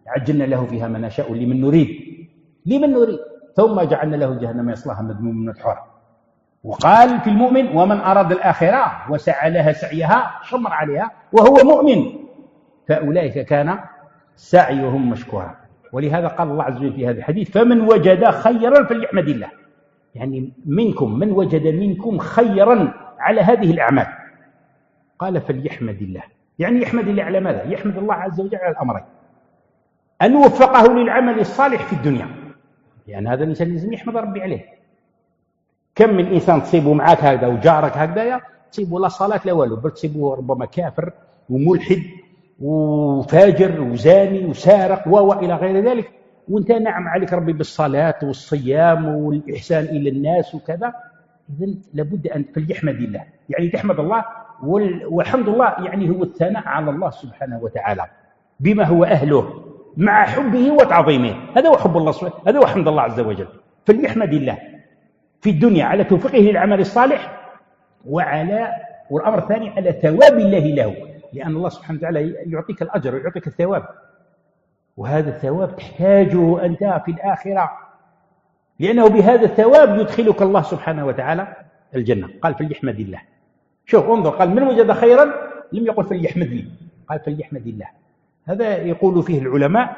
عجلنا له فيها ما نشاء لمن نريد لمن نريد ثم جعلنا له جهنم يصلاها مذموما مدحورا. وقال في المؤمن ومن أراد الآخرة وسعى لها سعيها شمر عليها وهو مؤمن فأولئك كان سعيهم مشكورا. ولهذا قال الله عز وجل في هذا الحديث فمن وجد خيرا فليحمد الله، يعني منكم من وجد منكم خيرا على هذه الأعمال قال فليحمد الله، يعني يحمد الله على ماذا؟ يحمد الله عز وجل على الأمرين: أن وفقه للعمل الصالح في الدنيا، يعني هذا الإنسان لازم يحمد ربي عليه. كم من إنسان تصيبه معك هكذا وجارك هكذا تصيبه لا صلاة لا والو، بل تصيبه ربما كافر وملحد وفاجر وزاني وسارق وإلى غير ذلك، وانت نعم عليك ربي بالصلاة والصيام والإحسان إلى الناس وكذا. إذن لابد أن فليحمد الله، يعني تحمد الله، والحمد لله يعني هو الثناء على الله سبحانه وتعالى بما هو أهله مع حبه وتعظيمه، هذا هو حب الله سبحانه، هذا هو حمد الله عز وجل. فليحمد الله في الدنيا على توفيقه للعمل الصالح، وعلى والأمر الثاني على ثواب الله له، لأن الله سبحانه وتعالى يعطيك الأجر ويعطيك الثواب، وهذا الثواب تحتاجه أنت في الآخرة، لأنه بهذا الثواب يدخلك الله سبحانه وتعالى الجنة. قال فليحمد الله. شوف انظر، قال من وجد خيرا لم يقل فليحمد لي، قال فليحمد الله. هذا يقول فيه العلماء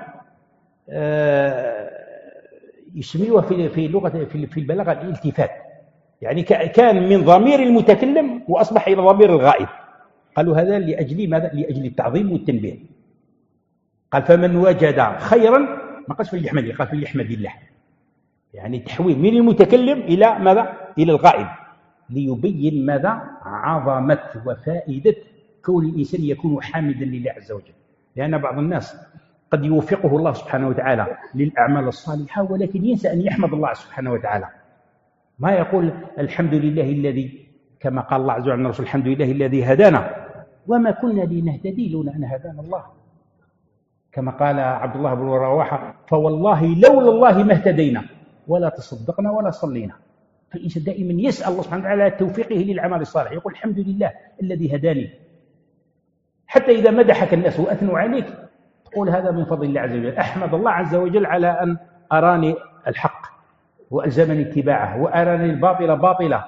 يسميوه في في لغة في البلاغة الالتفات، يعني كان من ضمير المتكلم وأصبح إلى ضمير الغائب. قالوا هذا لأجل ماذا؟ لأجل التعظيم والتنبيه. قال فمن وجد خيرا ما قالش فليحمد الله، قال فليحمد الله، يعني تحويل من المتكلم إلى ماذا؟ إلى الغائب، ليبين ماذا؟ عظمة وفائدة كون الإنسان يكون حامدا لله عز وجل. لأن بعض الناس قد يوفقه الله سبحانه وتعالى للأعمال الصالحة ولكن ينسى أن يحمد الله سبحانه وتعالى، ما يقول الحمد لله الذي، كما قال الله عز وجل عن الرسول الحمد لله الذي هدانا وما كنا لنهتدي لولا أن هدانا الله، كما قال عبد الله بن رواحة فوالله لولا الله ما اهتدينا ولا تصدقنا ولا صلينا. فالإنسان دائما يسأل الله سبحانه وتعالى توفيقه للأعمال الصالحة، يقول الحمد لله الذي هداني. حتى إذا مدحك الناس وأثنوا عليك تقول هذا من فضل الله عز وجل، أحمد الله عز وجل على أن أراني الحق وألزمني اتباعه، وأراني الباطل باطلا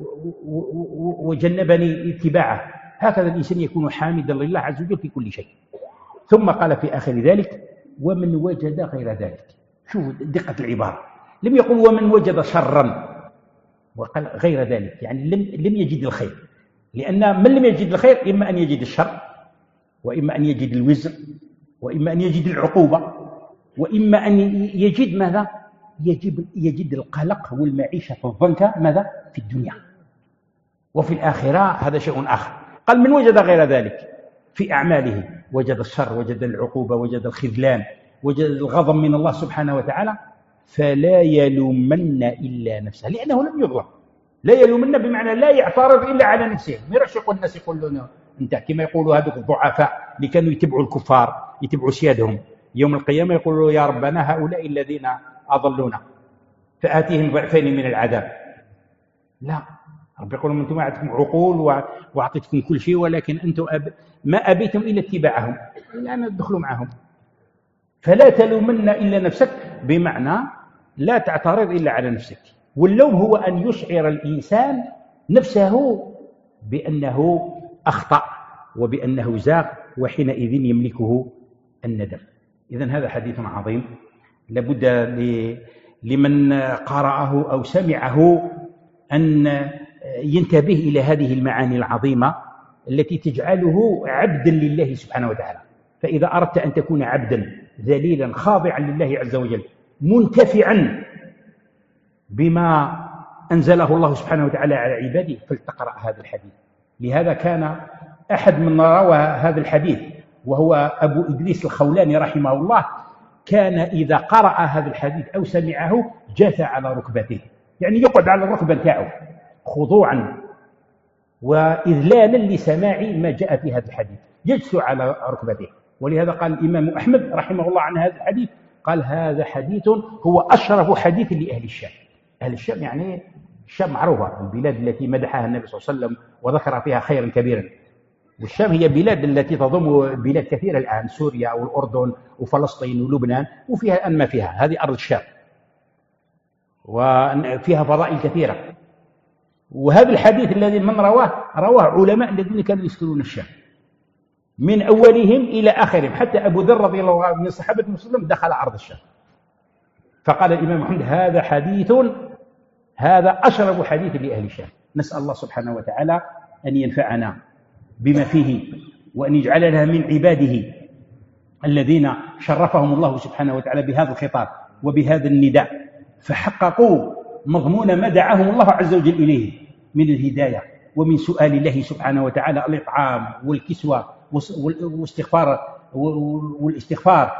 وجنبني اتباعه. هكذا الإنسان يكون حامدا لله عز وجل في كل شيء. ثم قال في آخر ذلك ومن وجد غير ذلك. شوف دقة العبارة، لم يقل ومن وجد شرا، وقال غير ذلك، يعني لم لم يجد الخير، لأن من لم يجد الخير إما أن يجد الشر، وإما أن يجد الوزر، وإما أن يجد العقوبة، وإما أن يجد ماذا؟ يجب يجد القلق والمعيشة الضنكة ماذا؟ في الدنيا. وفي الآخرة هذا شيء آخر. قال من وجد غير ذلك في أعماله، وجد الشر، وجد العقوبة، وجد الخذلان، وجد الغضب من الله سبحانه وتعالى، فلا يلومن إلا نفسه، لأنه لم يظلم. لا يلومن بمعنى لا يعترض إلا على نفسه، ما يرش يقول الناس يقولون أنت كما يقولوا هذوك الضعفاء اللي كانوا يتبعوا الكفار يتبعوا سيادهم، يوم القيامة يقولوا يا ربنا هؤلاء الذين أضلونا فآتيهم ضعفين من العذاب. لا، رب يقول أنتم أعطيتكم عقول وأعطيتكم كل شيء، ولكن أنتم أب... ما أبيتم إلا اتباعهم، إلا أن تدخلوا معهم. فلا تلومن إلا نفسك، بمعنى لا تعترض إلا على نفسك. واللوم هو أن يشعر الإنسان نفسه بأنه أخطأ وبأنه زاغ، وحينئذ يملكه الندم. إذن هذا حديث عظيم لابد لمن قرأه أو سمعه أن ينتبه إلى هذه المعاني العظيمة التي تجعله عبدا لله سبحانه وتعالى. فإذا أردت أن تكون عبدا ذليلا خاضعا لله عز وجل منتفعا بما أنزله الله سبحانه وتعالى على عباده، فلتقرأ هذا الحديث. لهذا كان أحد من روى هذا الحديث وهو أبو إدريس الخولاني رحمه الله، كان إذا قرأ هذا الحديث أو سمعه جاث على ركبته، يعني يقعد على الركبة نتاعه خضوعا وإذلالا لسماع ما جاء في هذا الحديث، يجث على ركبته. ولهذا قال الإمام أحمد رحمه الله عن هذا الحديث، قال هذا حديث هو أشرف حديث لأهل الشام. أهل الشام يعني الشام معروفة، البلاد التي مدحها النبي صلى الله عليه وسلم وذكر فيها خيرا كبيرا. والشام هي بلاد التي تضم بلاد كثيرة الآن، سوريا والأردن وفلسطين ولبنان، وفيها الآن ما فيها، هذه أرض الشام وفيها فضائل كثيرة. وهذا الحديث الذي من رواه رواه علماء الذين كانوا يسكنون الشام من أولهم إلى آخرهم، حتى أبو ذر رضي الله عنه من صحابة المسلم دخل أرض الشام. فقال الإمام محمد هذا حديث، هذا أشرف حديث لأهل الشام. نسأل الله سبحانه وتعالى أن ينفعنا بما فيه، وأن يجعلنا من عباده الذين شرفهم الله سبحانه وتعالى بهذا الخطاب وبهذا النداء، فحققوا مضمون ما دعاهم الله عز وجل إليه من الهداية ومن سؤال الله سبحانه وتعالى الإطعام والكسوة والاستغفار والاستغفار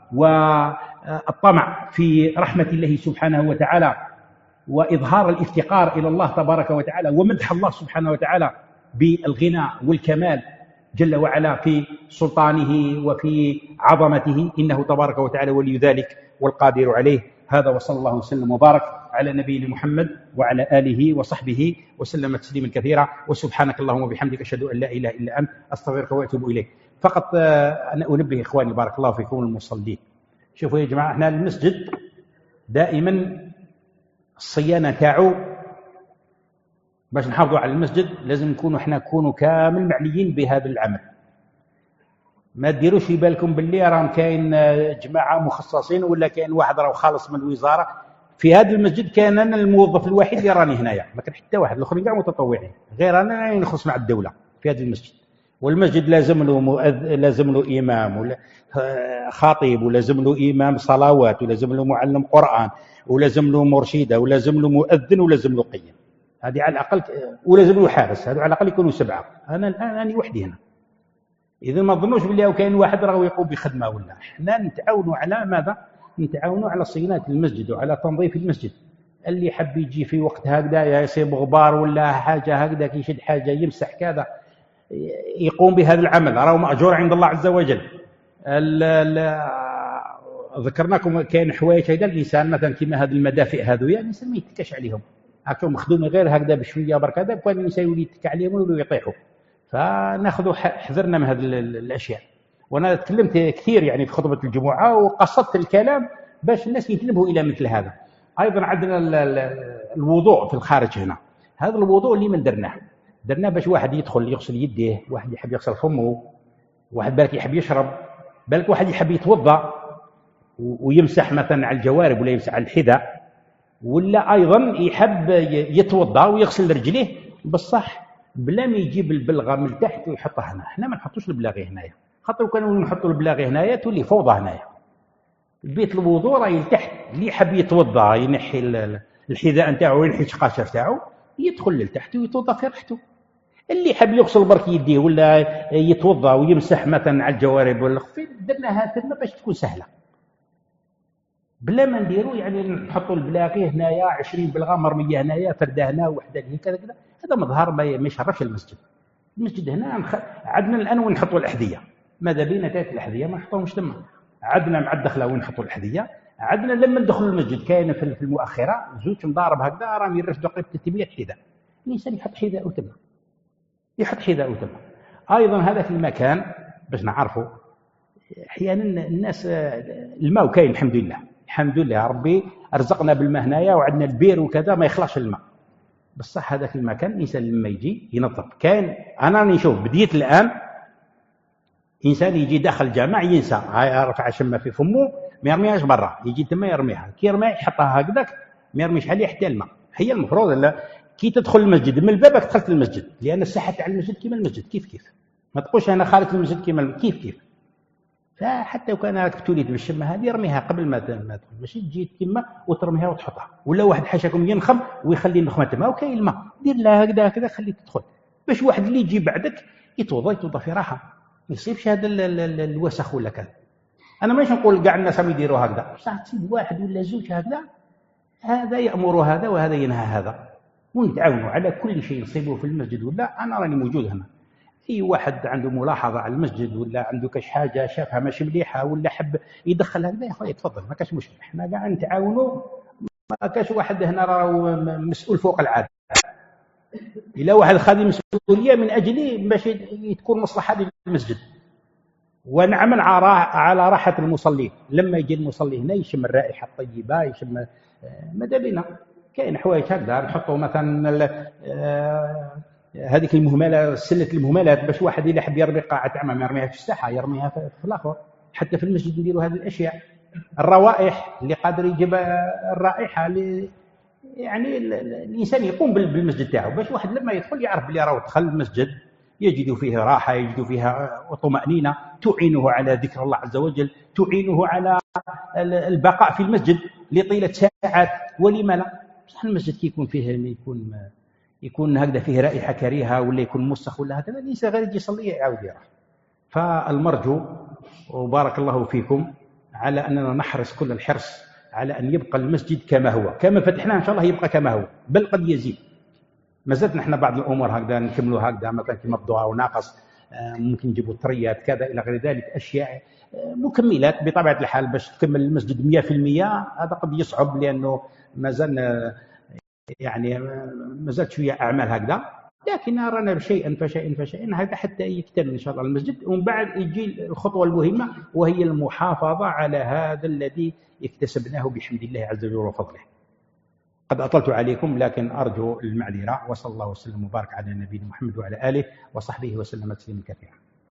والطمع في رحمة الله سبحانه وتعالى، وإظهار الافتقار إلى الله تبارك وتعالى، ومدح الله سبحانه وتعالى بالغنى والكمال جل وعلا في سلطانه وفي عظمته، إنه تبارك وتعالى ولي ذلك والقادر عليه. هذا وصلى الله وسلم وبارك على نبينا محمد وعلى آله وصحبه وسلم تسليما كثيرا. وسبحانك اللهم وبحمدك أشهد أن لا إله إلا أنت أستغفرك وأتوب إليك. فقط أنا أنبه إخواني بارك الله فيكم المصلين، شوفوا يا جماعة، احنا المسجد دائما الصيانة تاعو باش نحافظوا على المسجد لازم نكونوا احنا نكونوا كامل معنيين بهذا العمل. ما تديروش في بالكم باللي راهم كاين جماعه مخصصين ولا كاين واحد راه خالص من الوزاره. في هذا المسجد كان انا الموظف الوحيد اللي راني هنايا، ما كان حتى واحد، الاخرين كاع متطوعين، غير انا نخلص مع الدوله في هذا المسجد. والمسجد لازم له مؤذن، لازم له امام ولا خطيب، ولازم له امام صلوات، ولازم له معلم قران، ولازم له مرشده، ولازم له مؤذن، ولازم له قيم. هذه على الأقل، ولازم له حارس، هذا على الأقل يكونوا سبعة. أنا الآن أنا وحدي هنا. إذا ما ظنوش بالله كاين واحد راه يقوم بخدمة ولا. إحنا نتعاونوا على ماذا؟ نتعاونوا على صيانة المسجد وعلى تنظيف المسجد. اللي حب يجي في وقت هكذا يصيب غبار ولا حاجة هكذا كيشد حاجة يمسح كذا يقوم بهذا العمل، راه مأجور عند الله عز وجل. ذكرناكم كاين حوايج هكذا الإنسان مثلا كما هذه المدافئ هذو، يعني الإنسان ما يتكاش عليهم، هاكا مخدومين غير هكذا بشويه برك هذا، كان الانسان يولي يتكى عليهم ويولوا يطيحوا. فناخذوا حذرنا من هذه الاشياء. وانا تكلمت كثير يعني في خطبه الجمعه وقصدت الكلام باش الناس ينتبهوا الى مثل هذا. ايضا عندنا الوضوء في الخارج هنا، هذا الوضوء اللي من درناه درناه باش واحد يدخل يغسل يديه، واحد يحب يغسل فمه، واحد بالك يحب يشرب، بالك واحد يحب يتوضا ويمسح مثلا على الجوارب ولا يمسح على الحذاء، ولا أيضا يحب يتوضا ويغسل رجليه بصح بلا ما يجيب البلغة من تحت ويحطها هنا. احنا ما نحطوش البلاغي هنايا، خاطر كانوا نحطوا البلاغي هنايا تولي فوضى هنايا. البيت الوضوء راهي لتحت، اللي يحب يتوضا ينحي الحذاء نتاعو وينحي الشقاشة نتاعو يدخل لتحت ويتوضا في راحته. اللي يحب يغسل برك يديه ولا يتوضا ويمسح مثلا على الجوارب ولا الخفين درناها درنا باش تكون سهلة، بلا ما نديروا يعني نحطوا البلاغي هنايا عشرين بلغه مرميه هنايا فرده هنا وحده هنا كذا كذا. هذا مظهر ما يشرفش المسجد. المسجد هنا نخ... عندنا الان وين نحطوا الاحذيه، ماذا بينا تاعت الاحذيه ما نحطوهمش تما. عندنا مع الدخله وين نحطوا الاحذيه، عندنا لما ندخلوا المسجد كاين في المؤخره زوج مضارب هكذا راهم يرشدوا قريب ثلاثمية حذاء. الانسان يحط حذاء تما، يحط حذاء تما. ايضا هذا في المكان باش نعرفوا احيانا الناس الماء كاين الحمد لله، الحمد لله يا ربي ارزقنا بالماء هنايا وعندنا البير وكذا ما يخلاش الماء، بصح هذاك المكان الانسان لما يجي ينظف. كاين انا راني نشوف بديت الان انسان يجي داخل الجامع ينسى يرفع شمه في فمه ما يرميهاش برا، يجي تما يرميها، كي يرميها يحطها هكذاك ما يرميش عليه حتى الماء. هي المفروض لا كي تدخل المسجد من بابك دخلت المسجد، لان الساحه تاع المسجد كيما المسجد كيف كيف، ما تقولش انا خارج المسجد كيما كيف كيف. فحتى وكان راك تولد بالشمه هذه ارميها قبل ما تدخل، ماشي تجي تما وترميها وتحطها. ولا واحد حاشاكم ينخم ويخلي النخمه تما وكاين الماء دير لها هكذا هكذا خليه تدخل، باش واحد اللي يجي بعدك يتوضا يتوضا في راحه، ما يصيبش هذا الوسخ ولا كذا. انا ماشي نقول كاع الناس راهم يديروا هكذا، بصح تصيب واحد ولا زوج هكذا، هذا يامر هذا وهذا ينهى هذا، ونتعاونوا على كل شيء نصيبه في المسجد. ولا انا راني موجود هنا، اي واحد عنده ملاحظه على المسجد ولا عنده كاش حاجه شافها ماشي مليحه ولا حب يدخل هكذا يا خويا تفضل، ما كاش مشكل، احنا كاع نتعاونوا، ما كاش واحد هنا راه مسؤول فوق العاده. إلى واحد خادم مسؤولية من أجل باش تكون مصلحة للمسجد، ونعمل على راحة المصلين. لما يجي المصلي هنا يشم الرائحة الطيبة، يشم ماذا بنا. كاين حوايج هكذا نحطوا مثلا هذيك المهمله، سله المهملات، باش واحد اللي حب يرمي قاعه عامه ما يرميها في الساحه، يرميها في الاخر. حتى في المسجد نديروا هذه الاشياء. الروائح اللي قادر يجيب الرائحه اللي يعني الانسان يقوم بالمسجد تاعو، باش واحد لما يدخل يعرف بلي راه دخل المسجد يجد فيه راحه، يجد فيها طمانينه تعينه على ذكر الله عز وجل، تعينه على البقاء في المسجد لطيله ساعات. ولما لا؟ بصح المسجد كي يكون فيه يكون يكون هكذا فيه رائحه كريهه ولا يكون موسخ ولا هذا، الانسان غير يجي يصلي يعاود يروح. فالمرجو وبارك الله فيكم على اننا نحرص كل الحرص على ان يبقى المسجد كما هو، كما فتحناه ان شاء الله يبقى كما هو، بل قد يزيد. ما زلت نحن بعض الامور هكذا نكملوا هكذا، مثلا كما مبدوعه وناقص، ممكن نجيبوا طريات كذا الى غير ذلك، اشياء مكملات بطبيعه الحال باش تكمل المسجد مئة بالمئة. هذا قد يصعب لانه ما زال يعني ما زالت شويه اعمال هكذا، لكن رانا شيئا فشيئا فشيئا هذا حتى يكتمل ان شاء الله المسجد. ومن بعد يجي الخطوه المهمه وهي المحافظه على هذا الذي اكتسبناه بحمد الله عز وجل وفضله. قد أطلت عليكم لكن أرجو المعذرة، وصلى الله وسلم وبارك على نبينا محمد وعلى آله وصحبه وسلم تسليما كثيرا.